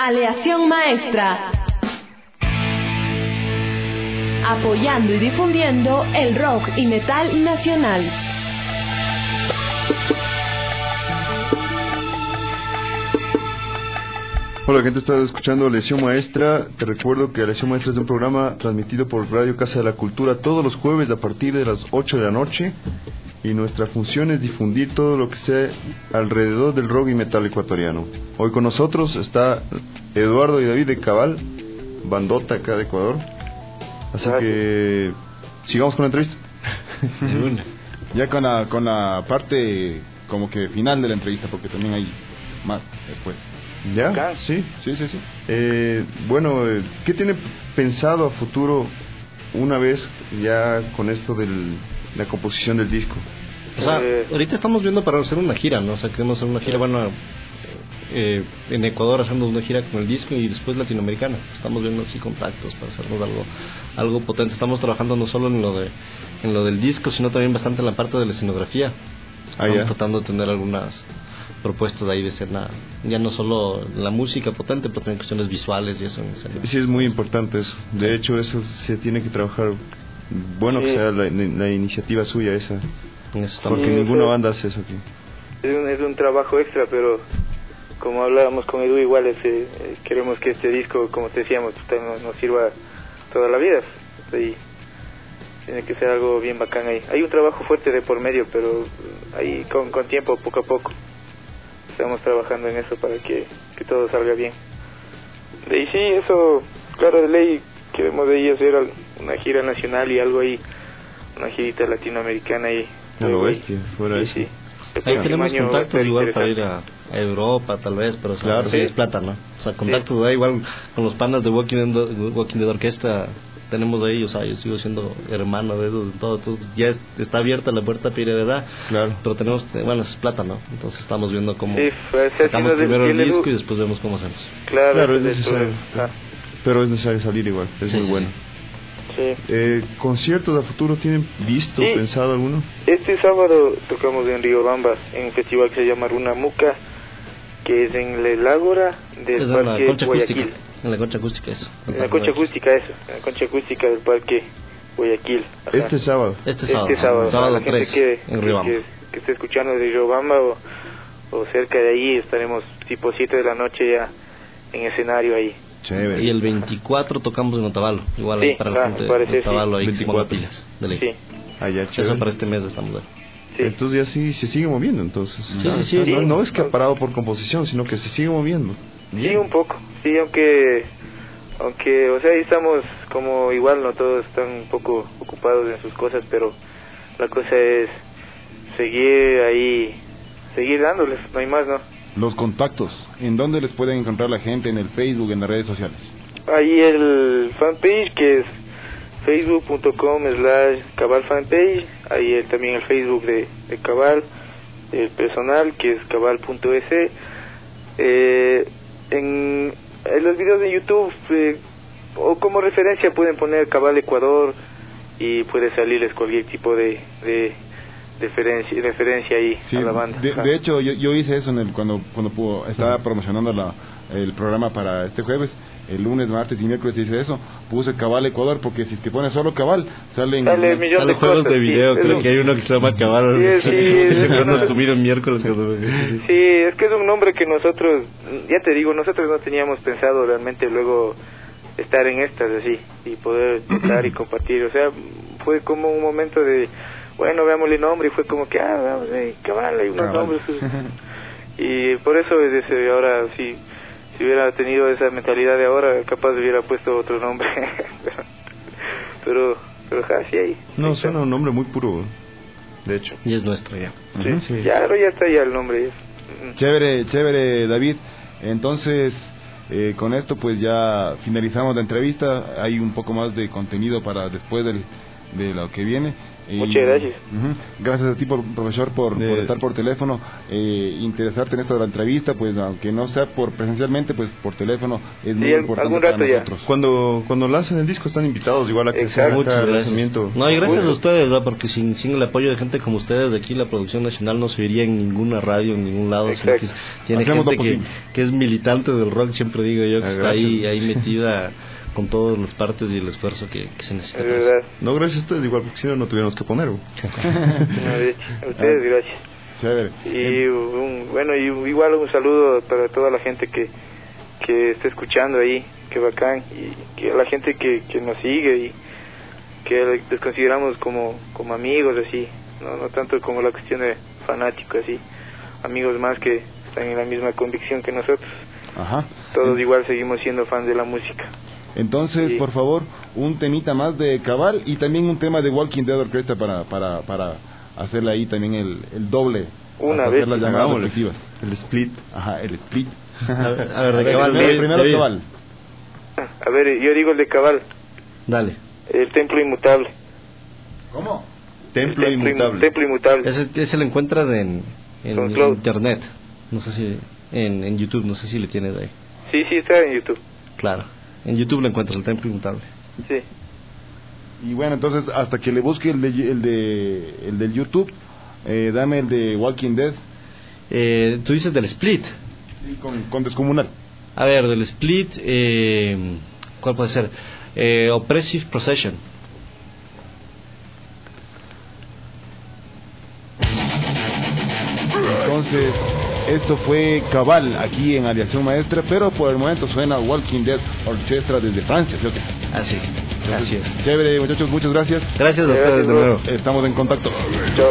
Aleación Maestra. Apoyando y difundiendo el rock y metal nacional. Hola, gente, está escuchando Aleación Maestra. Te recuerdo que Aleación Maestra es un programa transmitido por Radio Casa de la Cultura todos los jueves a partir de las 8 de la noche. Y nuestra función es difundir todo lo que sea alrededor del rock y metal ecuatoriano. Hoy con nosotros está Eduardo y David de Cabal, bandota acá de Ecuador. Así que sigamos con la entrevista. Ya con la parte como que final de la entrevista, porque también hay más después. ¿Ya? Sí. Bueno, ¿qué tiene pensado a futuro una vez ya con esto de la composición del disco? O sea, ahorita estamos viendo para hacer una gira, ¿no? O sea, queremos hacer una gira, bueno, en Ecuador hacemos una gira con el disco y después latinoamericana. Estamos viendo así contactos para hacernos algo potente. Estamos trabajando no solo en lo del disco, sino también bastante en la parte de la escenografía. Estamos tratando de tener algunas propuestas ahí de escena, ya no solo la música potente, pero también cuestiones visuales y eso en escena. Sí, es muy importante eso. De hecho, eso se tiene que trabajar. Bueno, que sea la iniciativa suya esa. Porque ninguna banda hace eso aquí. Es un trabajo extra, pero como hablábamos con Edu, igual queremos que este disco, como te decíamos, nos sirva toda la vida. Y tiene que ser algo bien bacán ahí. Hay un trabajo fuerte de por medio, pero ahí con tiempo, poco a poco, estamos trabajando en eso para que todo salga bien. De ahí sí, eso, claro, de ley, queremos de ahí hacer una gira nacional y algo ahí, una girita latinoamericana ahí. A lo bestia, fuera de eso. Sí. Ahí tenemos contactos igual para ir a Europa, tal vez, pero claro, sí es plata, ¿no? O sea, contactos de ahí, igual con los panas de Walking Dead Orquesta, tenemos ahí, o sea, yo sigo siendo hermano de ellos, todo, entonces ya está abierta la puerta para ir a edad, claro. Pero tenemos, bueno, es plata, ¿no? Entonces estamos viendo cómo sacamos primero el disco y después vemos cómo hacemos. Claro, es necesario, pero es necesario salir igual, es muy bueno. Sí. ¿Conciertos a futuro tienen visto, pensado alguno? Este sábado tocamos en Riobamba en un festival que se llama Runa Muca, que es en el Ágora del Parque Guayaquil. En la concha acústica, eso. En la concha acústica del Parque Guayaquil. Ajá. Este sábado, sábado 3, en Riobamba. Que esté escuchando de Riobamba o cerca de ahí, estaremos tipo 7 de la noche ya en escenario ahí. Chévere. Y el 24 tocamos en Otavalo, igual para la gente de Otavalo, ahí 24 pilas de ley. Sí. Eso para este mes estamos ahí. Sí. Entonces ya sí se sigue moviendo, entonces. Sí. No es que ha parado por composición, sino que se sigue moviendo. Sí, un poco. Sí, aunque o sea, ahí estamos como igual, no todos están un poco ocupados en sus cosas, pero la cosa es seguir dándoles, no hay más, ¿no? Los contactos, ¿en dónde les pueden encontrar la gente? ¿En el Facebook, en las redes sociales? Ahí el fanpage, que es facebook.com/cabalfanpage, ahí también el Facebook de Cabal, el personal, que es cabal.es. En los videos de YouTube, o como referencia pueden poner Cabal Ecuador y puede salirles cualquier tipo de referencia ahí a la banda. De hecho, yo hice eso cuando estaba promocionando el programa para este jueves. El lunes, martes y miércoles hice eso. Puse Cabal Ecuador, porque si te pones solo Cabal, salen juegos cosas, de video. Creo que hay uno que se llama Cabal. Sí, nos comieron miércoles. Sí, es que es un nombre que nosotros, ya te digo, nosotros no teníamos pensado realmente luego estar en estas así y poder tocar y compartir. O sea, fue como un momento de, bueno, veámosle nombre, y fue como que, vamos, Cabal, hay unos nombres. Y por eso desde ahora sí. Si hubiera tenido esa mentalidad de ahora, capaz hubiera puesto otro nombre. pero sí ahí. No, suena un nombre muy puro, de hecho. Y es nuestro ya. Sí. Ya está ya el nombre. Chévere, David. Entonces, con esto pues ya finalizamos la entrevista. Hay un poco más de contenido para después de lo que viene. Muchas gracias. Gracias a ti, profesor, por estar por teléfono, interesarte en esto de la entrevista, pues aunque no sea presencialmente, pues por teléfono es muy importante para nosotros. Cuando lancen el disco están invitados igual a que sea el lanzamiento. No, y gracias a ustedes, ¿no? Porque sin el apoyo de gente como ustedes de aquí, la producción nacional no se oiría en ninguna radio, en ningún lado. Tiene gente que es militante del rock, siempre digo yo, que está ahí metida con todas las partes y el esfuerzo que se necesita. Es verdad. No, gracias a ustedes, igual, porque si no tuviéramos que poner. A ustedes, gracias. Chévere. Y igual un saludo para toda la gente que está escuchando ahí, que bacán, y que la gente que nos sigue y que les consideramos como amigos, así, no tanto como la cuestión de fanáticos, así, amigos más que están en la misma convicción que nosotros. Ajá. Todos igual seguimos siendo fans de la música. Entonces, por favor, un temita más de Cabal y también un tema de Walking Dead Orquesta para hacerle ahí también el doble. Una vez. Las llamadas respectivas. El split. Ajá, el split. A ver, de Cabal. Primero Cabal. A ver, yo digo el de Cabal. Dale. El Templo Inmutable. ¿Cómo? Templo Inmutable. Templo Inmutable. Ese lo encuentras en internet. No sé si en YouTube, no sé si le tienes ahí. Sí, está en YouTube. Claro. En YouTube lo encuentras, el Templo Inmutable. Sí. Y bueno, entonces hasta que le busque el del YouTube, dame el de Walking Dead. Tú dices del Split. Sí, con Descomunal. A ver, del Split, ¿cuál puede ser? Oppressive Procession. Entonces, esto fue Cabal aquí en Aleación Maestra, pero por el momento suena Walking Dead Orchestra desde Francia, ¿sí o qué? Así, así es. Chévere, muchachos, muchas gracias. Gracias a ustedes de nuevo. Estamos en contacto. Chao.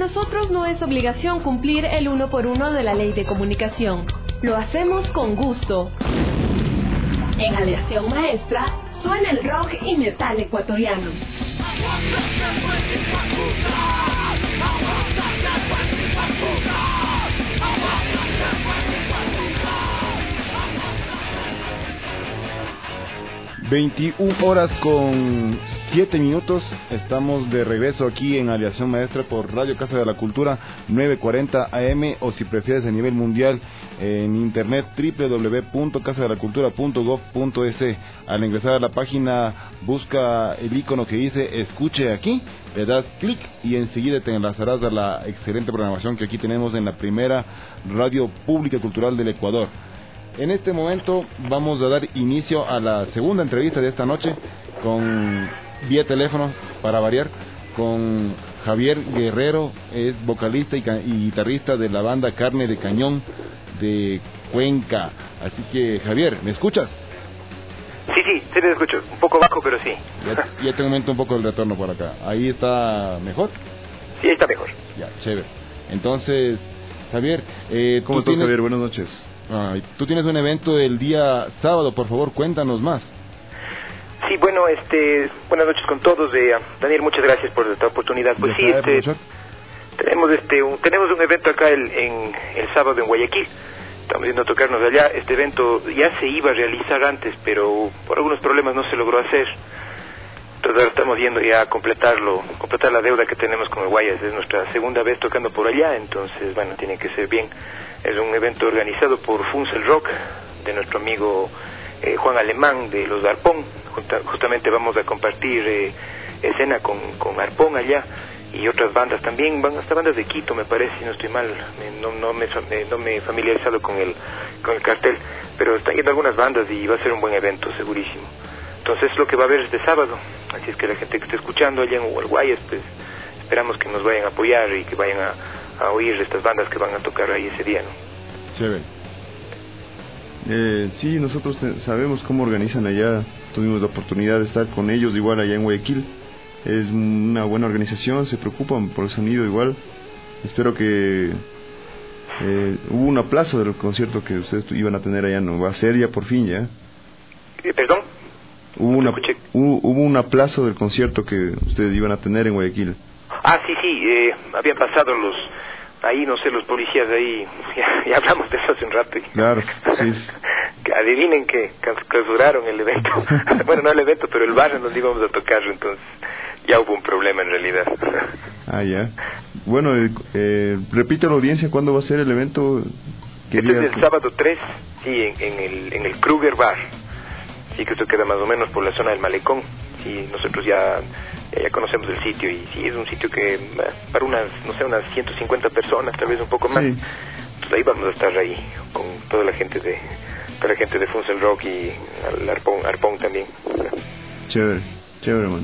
nosotros no es obligación cumplir el 1 por 1 de la ley de comunicación. Lo hacemos con gusto. En Aleación Maestra suena el rock y metal ecuatoriano. 21 horas con 7 minutos. Estamos de regreso aquí en Aleación Maestra por Radio Casa de la Cultura 940 AM, o si prefieres a nivel mundial en internet www.casadelacultura.gov.es. Al ingresar a la página, busca el icono que dice escuche aquí, le das clic y enseguida te enlazarás a la excelente programación que aquí tenemos en la primera radio pública cultural del Ecuador. En este momento vamos a dar inicio a la segunda entrevista de esta noche con vía teléfono, para variar, con Javier Guerrero. Es vocalista y guitarrista de la banda Carne de Cañón de Cuenca. Así que, Javier, ¿me escuchas? Sí, te escucho. Un poco bajo, pero sí. Ya te aumento un poco el retorno por acá. ¿Ahí está mejor? Sí, ahí está mejor. Ya, chévere. Entonces, Javier... ¿Cómo estás, Javier? Buenas noches. Tú tienes un evento el día sábado, por favor, cuéntanos más. Sí, bueno, buenas noches con todos. Daniel, muchas gracias por esta oportunidad. Pues sí, tenemos un evento acá el sábado en Guayaquil. Estamos yendo a tocarnos allá. Este evento ya se iba a realizar antes, pero por algunos problemas no se logró hacer. Entonces ahora estamos yendo ya a completar la deuda que tenemos con el Guayas. Es nuestra segunda vez tocando por allá, entonces, bueno, tiene que ser bien. Es un evento organizado por Funsel Rock, de nuestro amigo Juan Alemán, de los Arpón. Justamente vamos a compartir escena con Arpón allá, y otras bandas también, van hasta bandas de Quito, me parece, si no estoy mal. No me he familiarizado con el cartel, pero están yendo algunas bandas y va a ser un buen evento, segurísimo. Entonces lo que va a haber este sábado, así es que la gente que esté escuchando allá en Guayas, pues esperamos que nos vayan a apoyar y que vayan a oír estas bandas que van a tocar ahí ese día, ¿no? Chévere. Sí, nosotros sabemos cómo organizan allá. Tuvimos la oportunidad de estar con ellos igual allá en Guayaquil. Es una buena organización, se preocupan por el sonido igual. Espero que hubo un aplazo del concierto que ustedes iban a tener allá, ¿no? Va a ser ya por fin, ¿ya? ¿Perdón? Hubo un aplazo del concierto que ustedes iban a tener en Guayaquil. Sí, habían pasado los policías ahí, ya hablamos de eso hace un rato. Claro, sí. Que adivinen que clausuraron el evento. Bueno, no el evento, pero el bar en donde íbamos a tocar, entonces ya hubo un problema en realidad. Ya. Bueno, repite a la audiencia cuándo va a ser el evento. Este es el sábado 3, sí, en el Kruger Bar. Sí, que esto queda más o menos por la zona del Malecón. Sí, nosotros ya conocemos el sitio, y sí, es un sitio que para unas 150 personas, tal vez un poco más. Sí. Entonces ahí vamos a estar ahí con toda la gente de Funsel Rock y el Arpón también. Chévere, man.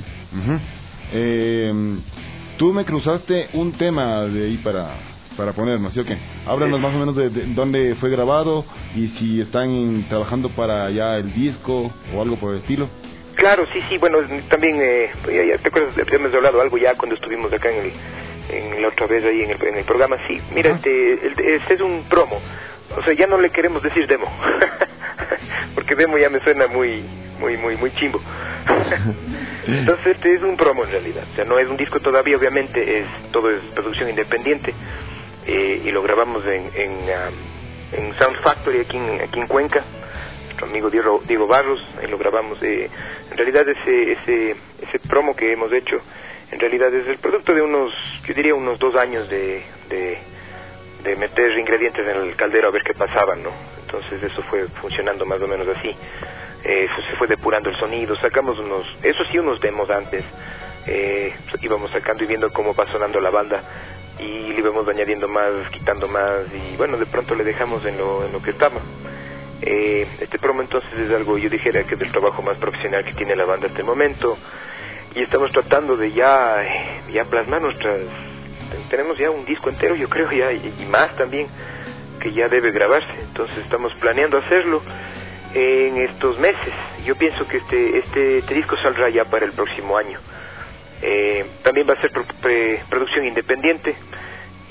Tú me cruzaste un tema de ahí para ponernos, ¿sí o qué? Háblanos más o menos de dónde fue grabado y si están trabajando para ya el disco o algo por el estilo. Claro, sí, bueno, también, ya te acuerdas, hemos hablado algo ya cuando estuvimos acá en la otra vez ahí en el programa. Sí, mira, este es un promo, o sea, ya no le queremos decir demo, porque demo ya me suena muy chimbo. Entonces este es un promo en realidad, o sea, no es un disco todavía, obviamente, todo es producción independiente, y lo grabamos en Sound Factory aquí en Cuenca. Nuestro amigo Diego Barros, ahí lo grabamos. En realidad ese promo que hemos hecho, en realidad es el producto de unos 2 años de meter ingredientes en el caldero a ver qué pasaban, ¿no? Entonces eso fue funcionando más o menos así. Se fue depurando el sonido, sacamos unos demos antes, íbamos sacando y viendo cómo va sonando la banda, y le íbamos añadiendo más, quitando más, y bueno, de pronto le dejamos en lo que estaba. Este promo entonces es algo, yo dijera, que es el trabajo más profesional que tiene la banda hasta el momento, y estamos tratando de ya plasmar tenemos ya un disco entero, yo creo, ya, y más también, que ya debe grabarse. Entonces estamos planeando hacerlo en estos meses. Yo pienso que este disco saldrá ya para el próximo año. También va a ser producción independiente.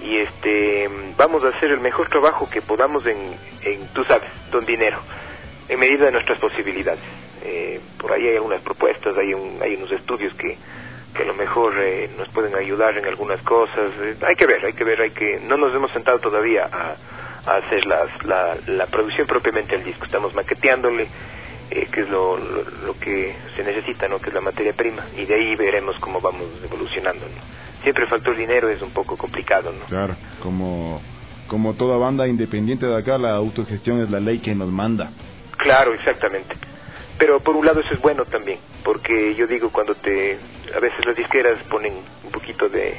y vamos a hacer el mejor trabajo que podamos en tú sabes, don dinero, en medida de nuestras posibilidades. Por ahí hay algunas propuestas, hay unos estudios que a lo mejor nos pueden ayudar en algunas cosas. Hay que ver, no nos hemos sentado todavía a hacer la producción propiamente del disco. Estamos maqueteándole, que es lo que se necesita, ¿no? Que es la materia prima, y de ahí veremos cómo vamos evolucionando, ¿no? Siempre el factor dinero es un poco complicado, ¿no? Claro, como toda banda independiente de acá, la autogestión es la ley que nos manda. Claro, exactamente. Pero por un lado eso es bueno también, porque yo digo, a veces las disqueras ponen un poquito de,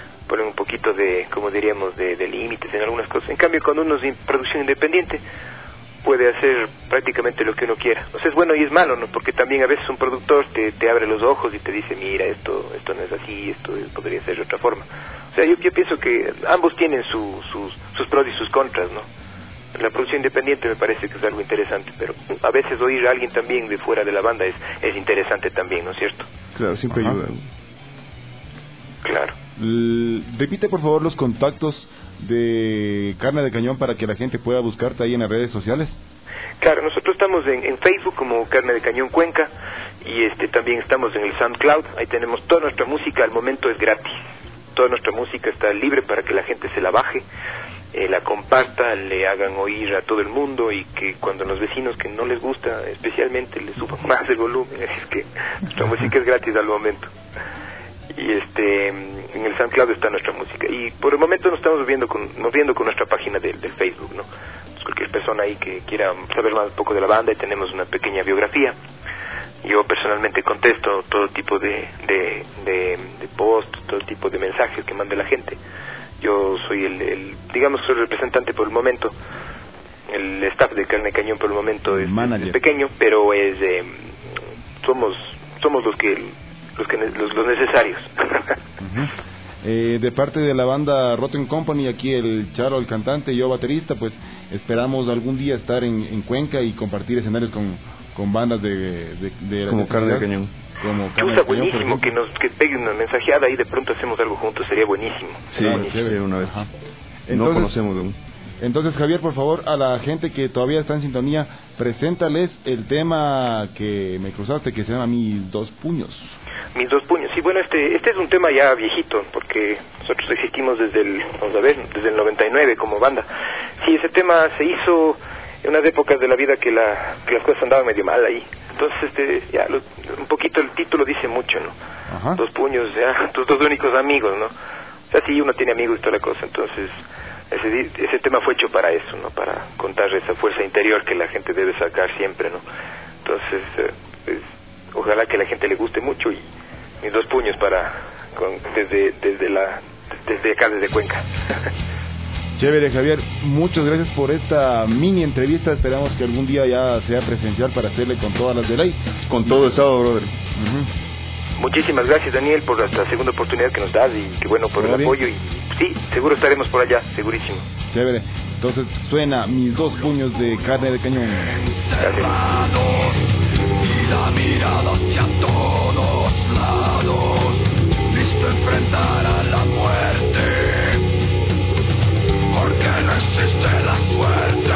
como diríamos, de límites en algunas cosas. En cambio, cuando uno es producción independiente, puede hacer prácticamente lo que uno quiera. O sea, es bueno y es malo, ¿no? Porque también a veces un productor te abre los ojos y te dice, mira, esto no es así, esto podría ser de otra forma. O sea, yo pienso que ambos tienen sus pros y sus contras, ¿no? La producción independiente me parece que es algo interesante, pero a veces oír a alguien también de fuera de la banda es interesante también, ¿no es cierto? Claro, siempre ayuda. Claro. Repite por favor los contactos de Carne de Cañón para que la gente pueda buscarte ahí en las redes sociales. Claro, nosotros estamos en Facebook como Carne de Cañón Cuenca, y también estamos en el SoundCloud. Ahí tenemos toda nuestra música, al momento es gratis. Toda nuestra música está libre para que la gente se la baje, la comparta, le hagan oír a todo el mundo, y que cuando los vecinos que no les gusta especialmente le suban más el volumen. Es que nuestra música es gratis al momento, y en el SoundCloud está nuestra música, y por el momento nos estamos viendo con nuestra página del Facebook, ¿no? Entonces, cualquier persona ahí que quiera saber más un poco de la banda, y tenemos una pequeña biografía. Yo personalmente contesto todo tipo de post, todo tipo de mensajes que mande la gente. Yo soy digamos, soy el representante por el momento. El staff de Carne de Cañón por el momento es pequeño, pero somos los necesarios. De parte de la banda Rotten Company, aquí el Charo, el cantante, y yo baterista, pues esperamos algún día estar en Cuenca y compartir escenarios con bandas de como Carne de Cañón. Chusa, buenísimo, que pegue una mensajeada y de pronto hacemos algo juntos, sería buenísimo. Sí, buenísimo. Una vez. Entonces, no conocemos aún. Entonces, Javier, por favor, a la gente que todavía está en sintonía, preséntales el tema que me cruzaste, que se llama Mis Dos Puños. Mis Dos Puños, sí, bueno, este es un tema ya viejito, porque nosotros existimos desde el 99 como banda. Sí, ese tema se hizo en unas épocas de la vida que las cosas andaban medio mal ahí. Entonces, un poquito el título dice mucho, ¿no? Ajá. Dos puños, ya, tus dos únicos amigos, ¿no? O sea, sí, uno tiene amigos y toda la cosa. Entonces, ese tema fue hecho para eso, ¿no? Para contar esa fuerza interior que la gente debe sacar siempre, ¿no? Entonces, ojalá que a la gente le guste mucho, y mis dos puños desde acá, desde Cuenca. Chévere, Javier, muchas gracias por esta mini entrevista. Esperamos que algún día ya sea presencial para hacerle con todas las de ley. Con todo el sábado, brother. Muchísimas gracias, Daniel, por esta segunda oportunidad que nos das, y que bueno, por el apoyo, y sí, seguro estaremos por allá, segurísimo. Chévere, entonces suena Mis Dos Puños de Carne de Cañón. Y la mirada hacia todos lados, listo a enfrentar a la muerte, porque no existe la suerte.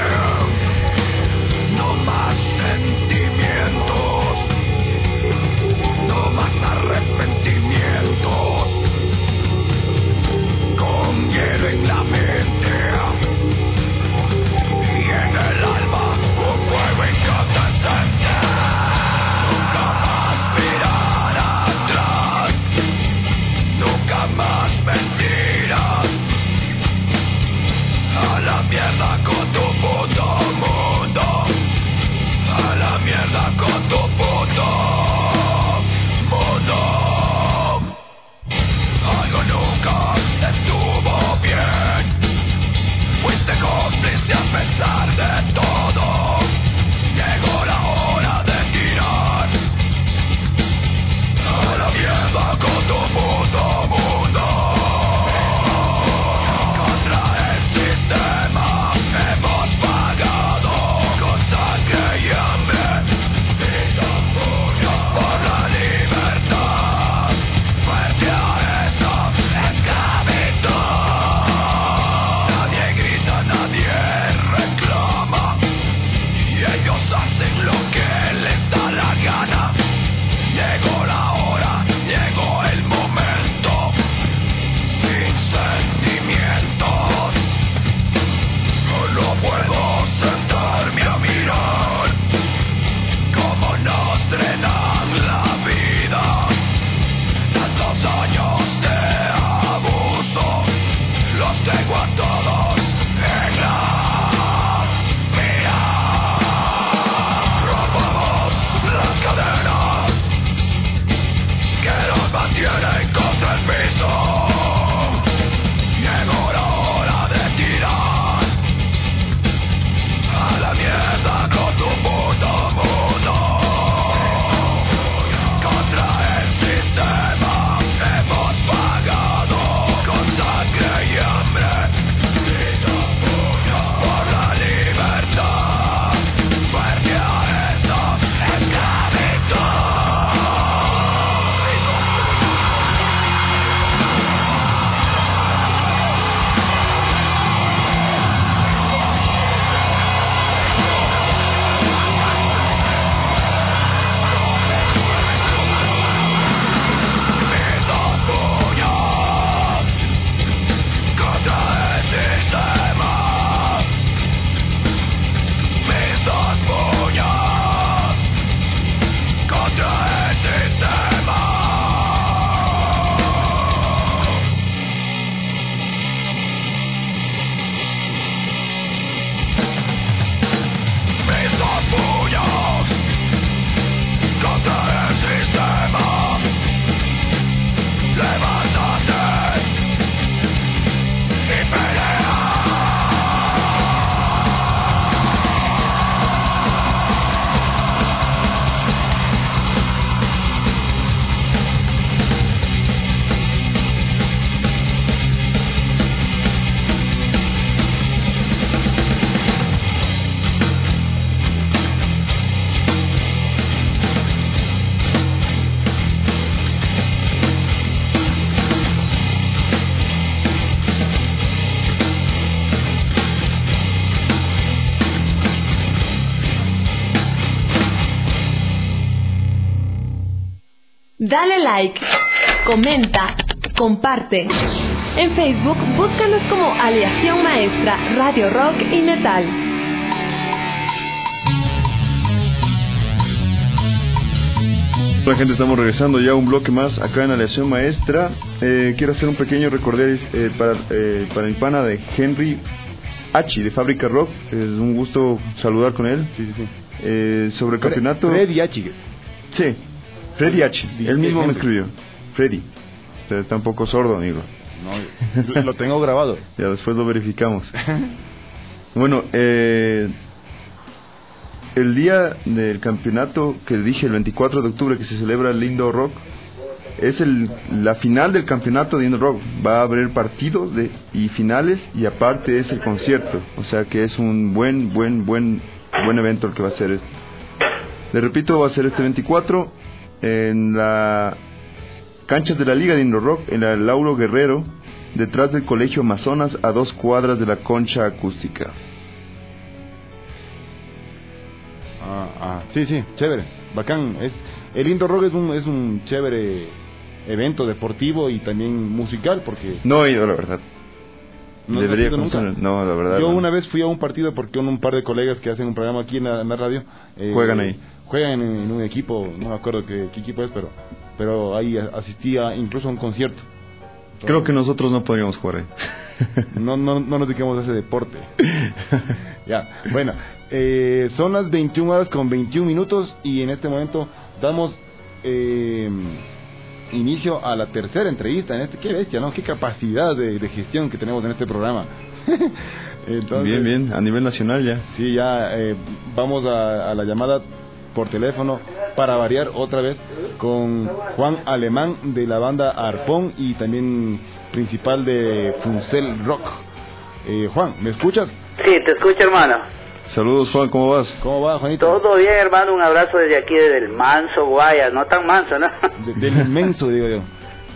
No más sentimientos, no más arrepentimientos, con hielo en la mente y en el alma un fuego incandescente. Nunca más Dale like, comenta, comparte. En Facebook, búscanos como Aleación Maestra, Radio Rock y Metal. Hola gente, estamos regresando ya a un bloque más acá en Aleación Maestra. Quiero hacer un pequeño recorderis para mi pana de Henry Hachi de Fábrica Rock. Es un gusto saludar con él. Sobre el campeonato. Freddy Hachi. Sí, Freddy Hachi. Él mismo me escribió. Freddy. Usted está un poco sordo, amigo. No, lo tengo grabado. Ya después lo verificamos. Bueno, el día del campeonato que dije, el 24 de octubre, que se celebra el Indoor Rock, es la final del campeonato de Indoor Rock. Va a haber partidos y finales, y aparte es el concierto. O sea que es un buen evento el que va a ser este. Le repito, va a ser este 24 en la canchas de la Liga de Indoor Rock, en la Lauro Guerrero, detrás del Colegio Amazonas, a 2 cuadras de la Concha Acústica. Sí, chévere, bacán. El Indoor Rock es un chévere evento deportivo y también musical, porque... No he ido, la verdad. ¿No debería nunca? No, la verdad. Yo no. Una vez fui a un partido porque un par de colegas que hacen un programa aquí en la radio juegan ahí. Juegan en un equipo, no me acuerdo qué equipo es, pero ahí asistía incluso a un concierto. Creo que nosotros no podríamos jugar ahí. No nos dediquemos a ese deporte. Ya, bueno, son las 21 horas con 21 minutos y en este momento damos inicio a la tercera entrevista. Qué bestia, ¿no? Qué capacidad de gestión que tenemos en este programa. Entonces, bien, a nivel nacional ya. Sí, ya vamos a la llamada por teléfono para variar otra vez con Juan Alemán de la banda Arpón y también principal de Funcel Rock. Juan, ¿me escuchas? Sí, te escucho, hermano. Saludos, Juan, ¿cómo vas? ¿Cómo va, Juanito? Todo bien, hermano, un abrazo desde aquí, desde el manso Guayas, no tan manso, ¿no? Del inmenso, digo yo.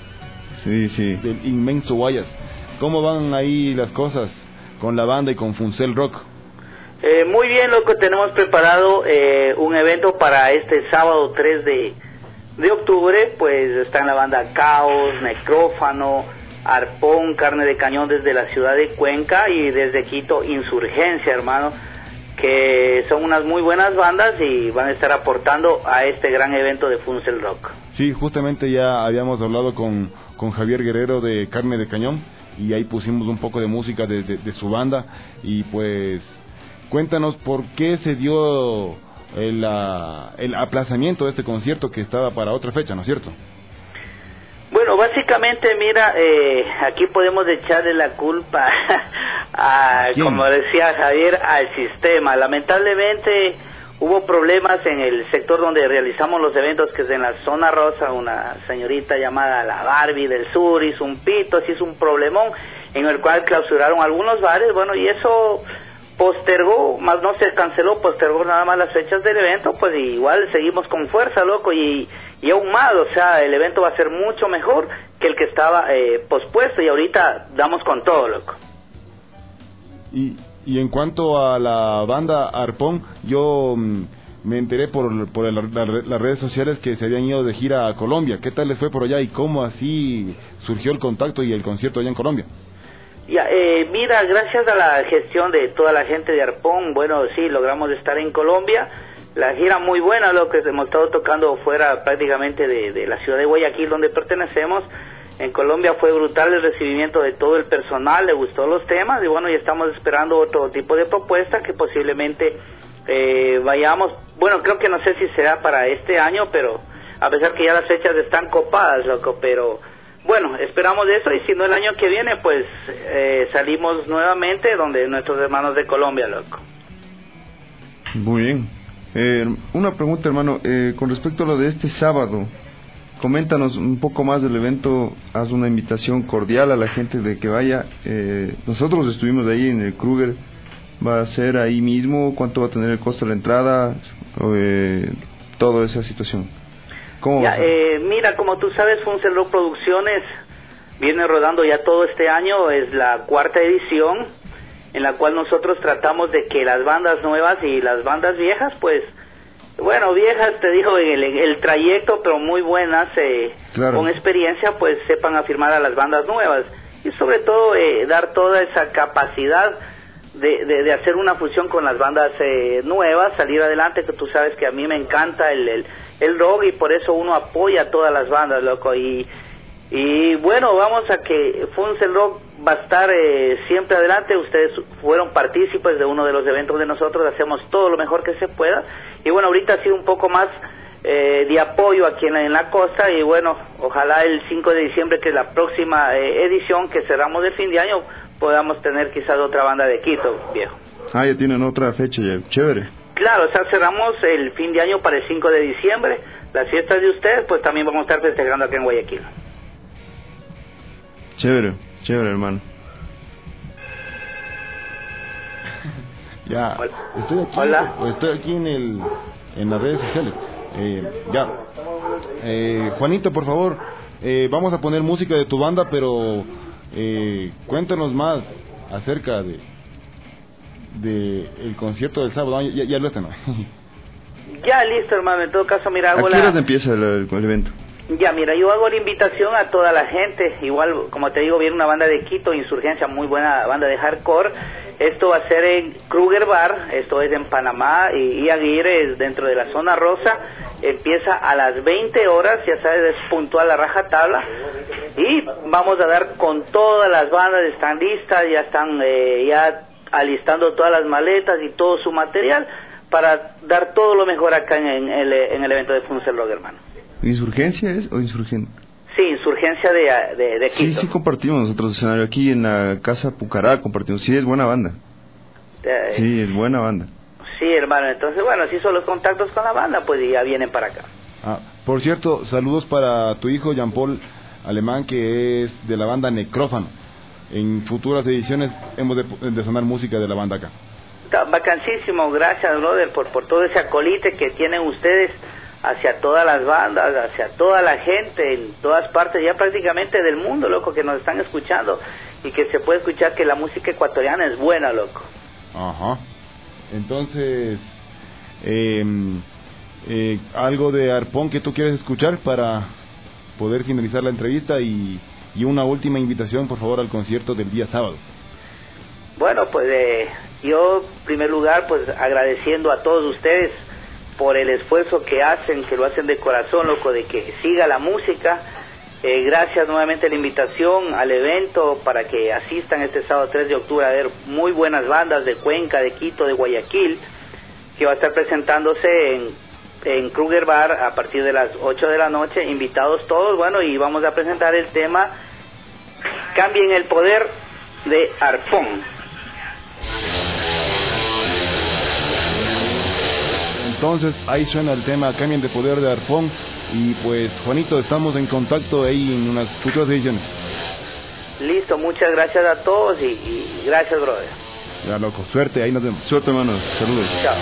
Sí. Del inmenso Guayas. ¿Cómo van ahí las cosas con la banda y con Funcel Rock? Muy bien, loco, tenemos preparado un evento para este sábado 3 de octubre, pues están la banda Caos, Necrófano, Arpón, Carne de Cañón desde la ciudad de Cuenca y desde Quito Insurgencia, hermano, que son unas muy buenas bandas y van a estar aportando a este gran evento de Funcel Rock. Sí, justamente ya habíamos hablado con Javier Guerrero de Carne de Cañón y ahí pusimos un poco de música de su banda y pues cuéntanos por qué se dio el aplazamiento de este concierto que estaba para otra fecha, ¿no es cierto? Bueno, básicamente, mira, aquí podemos echarle la culpa como decía Javier, al sistema. Lamentablemente hubo problemas en el sector donde realizamos los eventos, que es en la zona rosa. Una señorita llamada la Barbie del Sur hizo un pito, así hizo un problemón en el cual clausuraron algunos bares, bueno, y eso postergó, más no se canceló, postergó nada más las fechas del evento, pues igual seguimos con fuerza, loco, y aún más, o sea, el evento va a ser mucho mejor que el que estaba pospuesto, y ahorita damos con todo, loco. Y en cuanto a la banda Arpón, yo me enteré por las redes sociales que se habían ido de gira a Colombia. ¿Qué tal les fue por allá y cómo así surgió el contacto y el concierto allá en Colombia? Ya, mira, gracias a la gestión de toda la gente de Arpón, bueno, sí, logramos estar en Colombia. La gira muy buena, lo que hemos estado tocando fuera prácticamente de la ciudad de Guayaquil, donde pertenecemos. En Colombia fue brutal el recibimiento de todo el personal, le gustó los temas y bueno, ya estamos esperando otro tipo de propuesta que posiblemente vayamos. Bueno, creo que no sé si será para este año, pero a pesar que ya las fechas están copadas, loco, pero bueno, esperamos eso y si no el año que viene, pues salimos nuevamente donde nuestros hermanos de Colombia, loco. Muy bien. Una pregunta, hermano, con respecto a lo de este sábado, coméntanos un poco más del evento, haz una invitación cordial a la gente de que vaya. Nosotros estuvimos ahí en el Kruger, va a ser ahí mismo, ¿cuánto va a tener el costo de la entrada? Toda esa situación. ¿Cómo ya, mira, como tú sabes, Funcel Rock Producciones viene rodando ya todo este año, es la 4ª edición, en la cual nosotros tratamos de que las bandas nuevas y las bandas viejas, pues, Bueno, viejas, te digo, el trayecto, pero muy buenas, claro. Con experiencia, pues sepan afirmar a las bandas nuevas y sobre todo dar toda esa capacidad de hacer una fusión con las bandas nuevas, salir adelante, que tú sabes que a mí me encanta el rock y por eso uno apoya a todas las bandas, loco, y bueno, vamos a que Funsel Rock va a estar siempre adelante. Ustedes fueron partícipes de uno de los eventos de nosotros, hacemos todo lo mejor que se pueda y bueno, ahorita ha sido un poco más de apoyo aquí en la costa y bueno, ojalá el 5 de diciembre, que es la próxima edición que cerramos de fin de año, podamos tener quizás otra banda de Quito, viejo. Ah, ya tienen otra fecha ya, chévere. Claro, o sea, cerramos el fin de año para el 5 de diciembre, las fiestas de ustedes, pues también vamos a estar festejando aquí en Guayaquil. Chévere, chévere, hermano. Ya, estoy aquí en las redes sociales. Juanito, por favor, vamos a poner música de tu banda, pero cuéntanos más acerca de el concierto del sábado. Ya lo están, ¿no? Ya, listo, hermano. En todo caso, mira, ¿a qué hora empieza el evento? Ya, mira, yo hago la invitación a toda la gente. Igual, como te digo, viene una banda de Quito, Insurgencia, muy buena banda de hardcore. Esto va a ser en Kruger Bar, esto es en Panamá y Aguirre, es dentro de la zona rosa. Empieza a las 20 horas, ya sabes, es puntual a rajatabla. Y vamos a dar con todas las bandas, están listas, ya están ya alistando todas las maletas y todo su material para dar todo lo mejor acá en el evento de Funsel Rock, hermano. ¿Insurgencia es o insurgente? Sí, Insurgencia de Quito. Sí, compartimos nosotros escenario aquí en la Casa Pucará, compartimos. Sí, es buena banda. Sí, es buena banda. Sí, hermano, entonces bueno, si son los contactos con la banda, pues ya vienen para acá. Por cierto, saludos para tu hijo Jean-Paul Alemán, que es de la banda Necrófano. En futuras ediciones hemos de sonar música de la banda acá. Está bacanísimo, gracias, brother, por todo ese acolite que tienen ustedes hacia todas las bandas, hacia toda la gente en todas partes, ya prácticamente del mundo, loco, que nos están escuchando y que se puede escuchar que la música ecuatoriana es buena, loco. Ajá. Entonces, algo de Arpón que tú quieres escuchar para poder finalizar la entrevista y una última invitación, por favor, al concierto del día sábado. Bueno, pues yo, en primer lugar, pues agradeciendo a todos ustedes por el esfuerzo que hacen, que lo hacen de corazón, loco, de que siga la música. Gracias nuevamente a la invitación al evento para que asistan este sábado 3 de octubre a ver muy buenas bandas de Cuenca, de Quito, de Guayaquil, que va a estar presentándose en Kruger Bar a partir de las 8 de la noche, invitados todos, bueno, y vamos a presentar el tema Cambien el Poder de Arpón. Entonces ahí suena el tema Cambien de Poder de Arpón. Y pues Juanito, estamos en contacto ahí en unas futuras ediciones. Listo, muchas gracias a todos y gracias, brother. Ya, loco, suerte, ahí nos vemos. Suerte, hermano, saludos. Chao.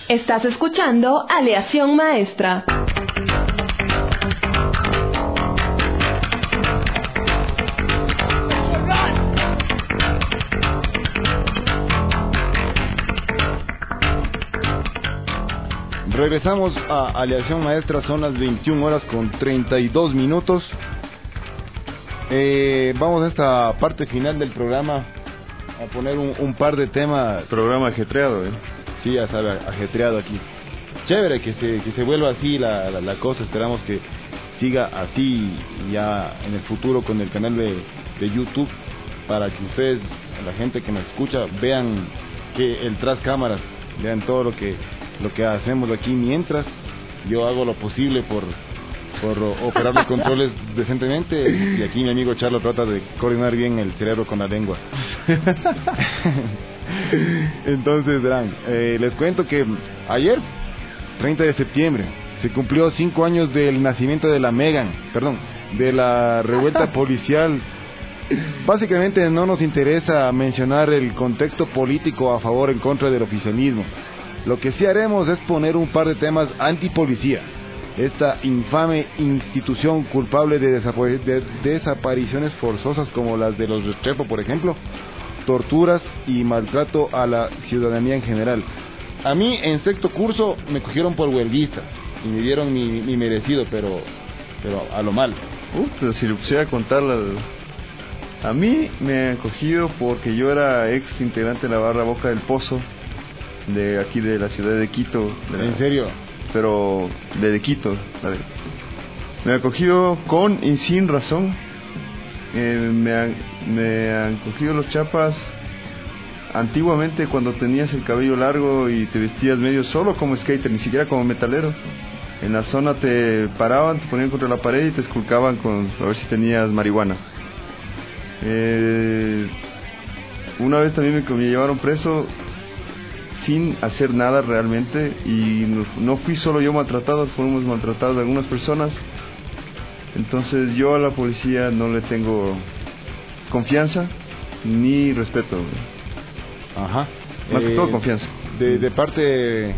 Estás escuchando Aleación Maestra. Regresamos a Aleación Maestra, son las 21 horas con 32 minutos. Vamos a esta parte final del programa a poner un par de temas. Programa ajetreado, Sí, ya sabe, ajetreado aquí. Chévere que se vuelva así la cosa. Esperamos que siga así ya en el futuro con el canal de YouTube, para que ustedes, la gente que nos escucha, vean que el tras cámaras, vean todo lo que hacemos aquí, mientras yo hago lo posible por operar los controles decentemente, y aquí mi amigo Charlo trata de coordinar bien el cerebro con la lengua. Entonces, verán, les cuento que ayer, 30 de septiembre, se cumplió 5 años del nacimiento de la de la revuelta policial. Básicamente no nos interesa mencionar el contexto político a favor o en contra del oficialismo. Lo que sí haremos es poner un par de temas antipolicía, esta infame institución culpable de desapariciones forzosas como las de los Restrepo, por ejemplo, torturas y maltrato a la ciudadanía en general. A mí en sexto curso me cogieron por huelguista y me dieron mi merecido, pero a lo mal. Si le pusiera a contar a mí me han cogido porque yo era ex integrante de la barra Boca del Pozo, de aquí de la ciudad de Quito. ¿En serio? Pero de Quito. Me han cogido con y sin razón. Me han cogido los chapas antiguamente, cuando tenías el cabello largo y te vestías medio solo como skater, ni siquiera como metalero. En la zona te paraban, te ponían contra la pared y te esculcaban a ver si tenías marihuana. Una vez también me llevaron preso sin hacer nada realmente, y no fui solo yo maltratado, fuimos maltratados algunas personas. Entonces yo a la policía no le tengo confianza ni respeto. Ajá. Más que todo confianza. De parte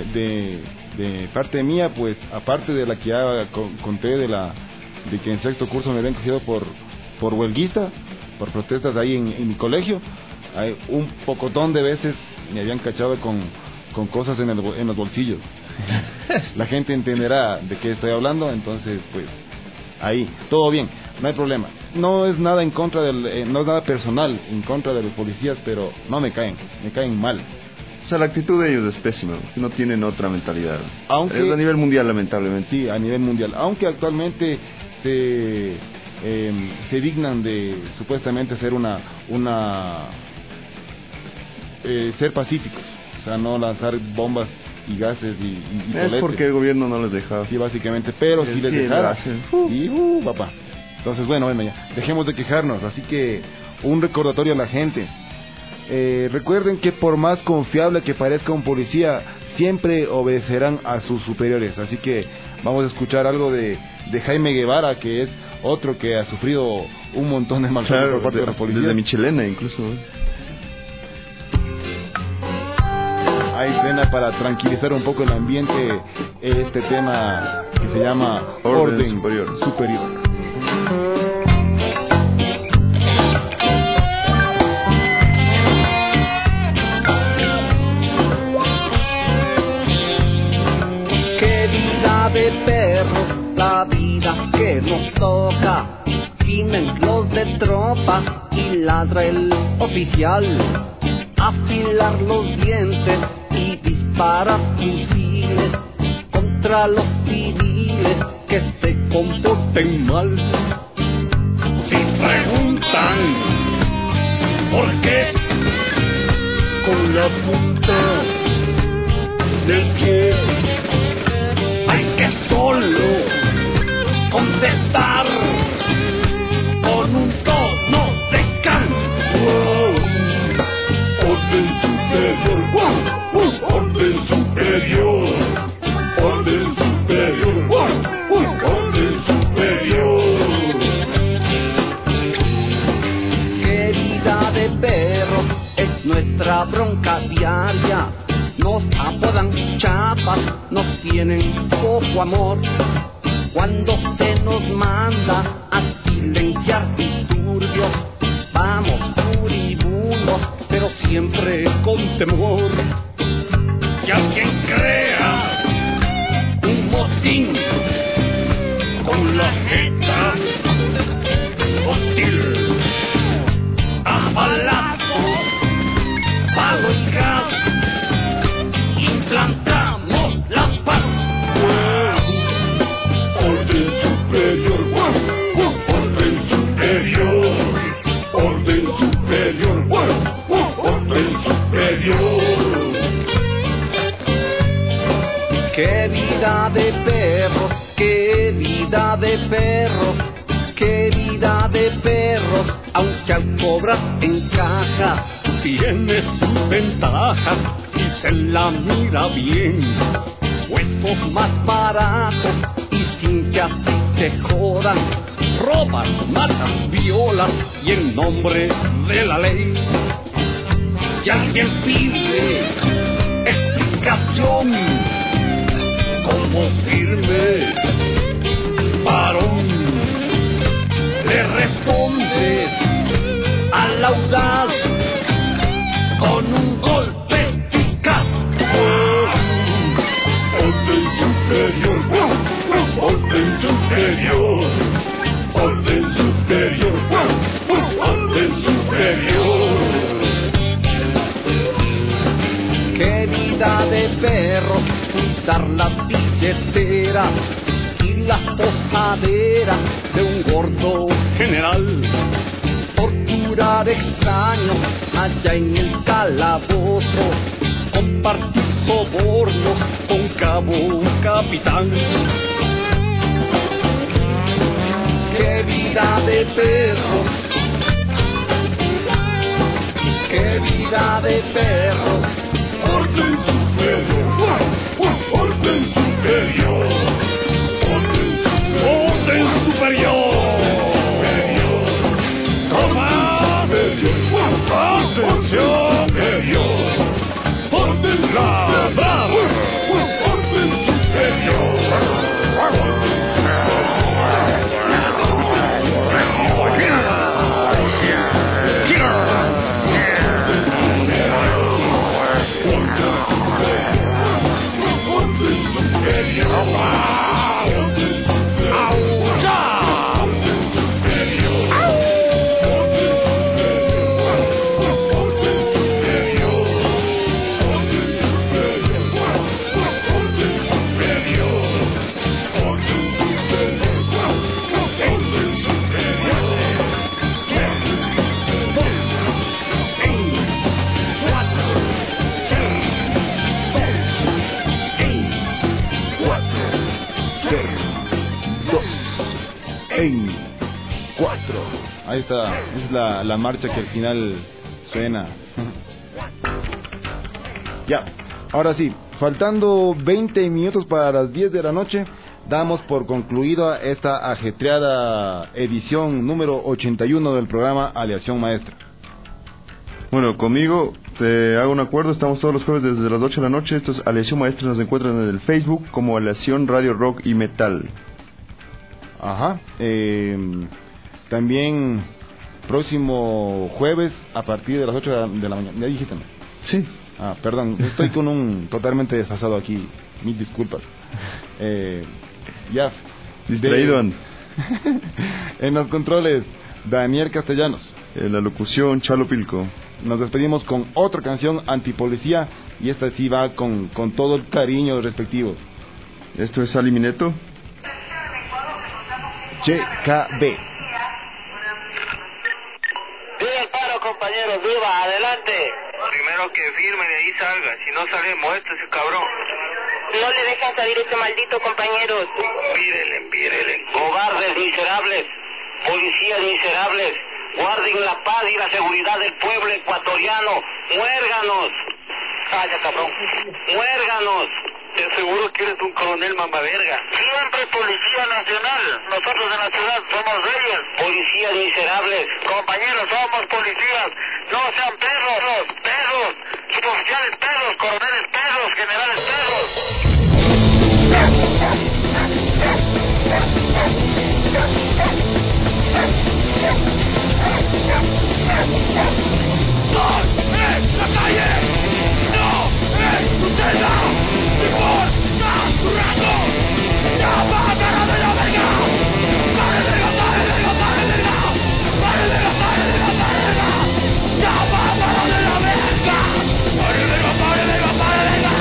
mía, pues aparte de la que ya conté de que en sexto curso me habían cogido por huelguista, por protestas ahí en mi colegio, hay un pocotón de veces me habían cachado con cosas en los bolsillos. La gente entenderá de qué estoy hablando, entonces pues ahí, todo bien, no hay problema. No es nada en contra no es nada personal en contra de los policías, pero no me caen mal. O sea, la actitud de ellos es pésima, no tienen otra mentalidad. Aunque, es a nivel mundial, lamentablemente. Sí, a nivel mundial, aunque actualmente se dignan de supuestamente ser ser pacíficos, o sea, no lanzar bombas y gases y es coletes. porque el gobierno no les deja. Sí, básicamente, pero si les dejara, papá. Entonces, bueno, ya, dejemos de quejarnos. Así que un recordatorio a la gente. Recuerden que por más confiable que parezca un policía, siempre obedecerán a sus superiores. Así que vamos a escuchar algo de Jaime Guevara, que es otro que ha sufrido un montón de maltrato por parte de la policía. Desde Michelena incluso. Ahí suena para tranquilizar un poco el ambiente este tema que se llama Orden Superior. Qué vida de perros, la vida que nos toca. Vienen los de tropa y ladra el oficial. Afilar los dientes y dispara fusiles contra los civiles que se comporten mal. Si preguntan por qué, con la punta del pie hay que solo contestar con un tono de canto. Orden superior, orden superior, orden superior, orden superior. Qué vida de perros es nuestra bronca diaria. Nos puedan chapas, nos tienen poco amor. Cuando se nos manda a silenciar disturbios, vamos furibundos, pero siempre con temor. Si alguien crea un motín con la jeta hostil, a balazos, palos gas, implantamos la paz. Orden superior, orden superior, orden superior, orden superior. Qué vida de perros, qué vida de perros, qué vida de perros, aunque al cobrar en caja tiene sus ventajas si se la mira bien. Huesos más baratos y sin que así te jodan, roban, matan, violan y en nombre de la ley. Si alguien pide explicación, como firme varón, le respondes al audaz con un golpe eficaz. Orden superior, orden superior, orden superior, orden superior. Qué vida de perros, cuidar la billetera y las posaderas de un gordo general. Torturar extraños allá en el calabozo, compartir sobornos con cabo capitán. Qué vida de perros, qué vida de perros. Orden superior, orden superior, orden superior. Toma, atención, orden labrar, orden superior. Ahí está, es la marcha que al final suena. Ya, ahora sí, faltando 20 minutos para las 10 de la noche, damos por concluida esta ajetreada edición número 81 del programa Aleación Maestra. Bueno, conmigo te hago un acuerdo, estamos todos los jueves desde las 8 de la noche. Esto es Aleación Maestra, nos encuentran en el Facebook como Aleación Radio Rock y Metal. Ajá, también próximo jueves a partir de las 8 de la mañana. ¿Ya dijiste? Sí. Ah, perdón, estoy con un totalmente desfasado aquí. Mil disculpas. Ya. Distraído. En los controles, Daniel Castellanos. En la locución, Chalo Pilco. Nos despedimos con otra canción antipolicía y esta sí va con todo el cariño respectivo. Esto es Ali Mineto. JKB. Viva el paro, compañeros, viva, adelante. Primero que firme de ahí salga, si no sale muerto ese cabrón. No le dejan salir ese maldito, compañeros. Pírenle. Cobardes miserables, policías miserables, guarden la paz y la seguridad del pueblo ecuatoriano. Muérganos. Calla, cabrón. Muérganos. Te aseguro que eres un coronel mamaverga. Siempre Policía Nacional. Nosotros en la ciudad somos reyes. Policías miserables. Compañeros, somos policías. No sean perros, perros. Suboficiales perros, coroneles perros, generales Perros. ¡No es la calle! ¡No es tu celda! ¡Importa tu rango! ¡Llama a cara de la verga! ¡Pare de la, pare de la, pare de la! ¡Pare de la, pare de la, pare de la! ¡Llama a cara de la verga! ¡Pare de la, pare de la, pare de la!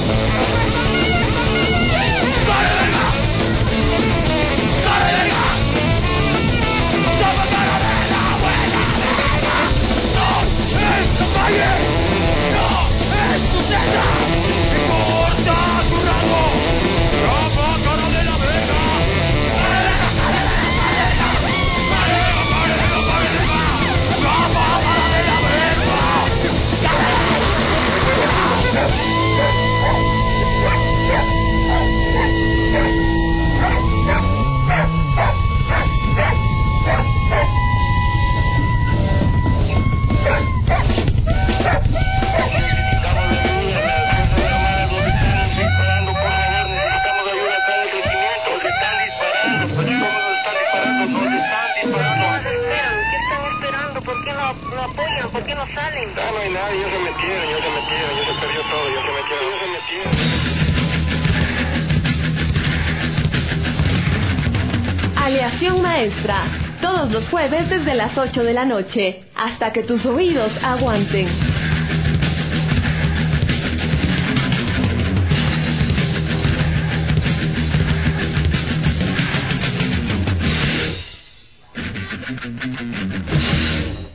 ¡Pare de la! ¡Pare de la! ¡Llama a cara de la buena verga! ¡No es tu calle! ¡No es tu celda! ¡Importa tu rango! ¡Llama a cara de la verga! ¡Pare de la, pare de la, pare de la! ¡Pare de la, pare de la, pare de la! ¡Llama a cara de la verga! ¿Por qué no salen? No hay nadie, ya se metieron, ya se perdió todo, ya se metieron. Aleación Maestra, todos los jueves desde las 8 de la noche, hasta que tus oídos aguanten.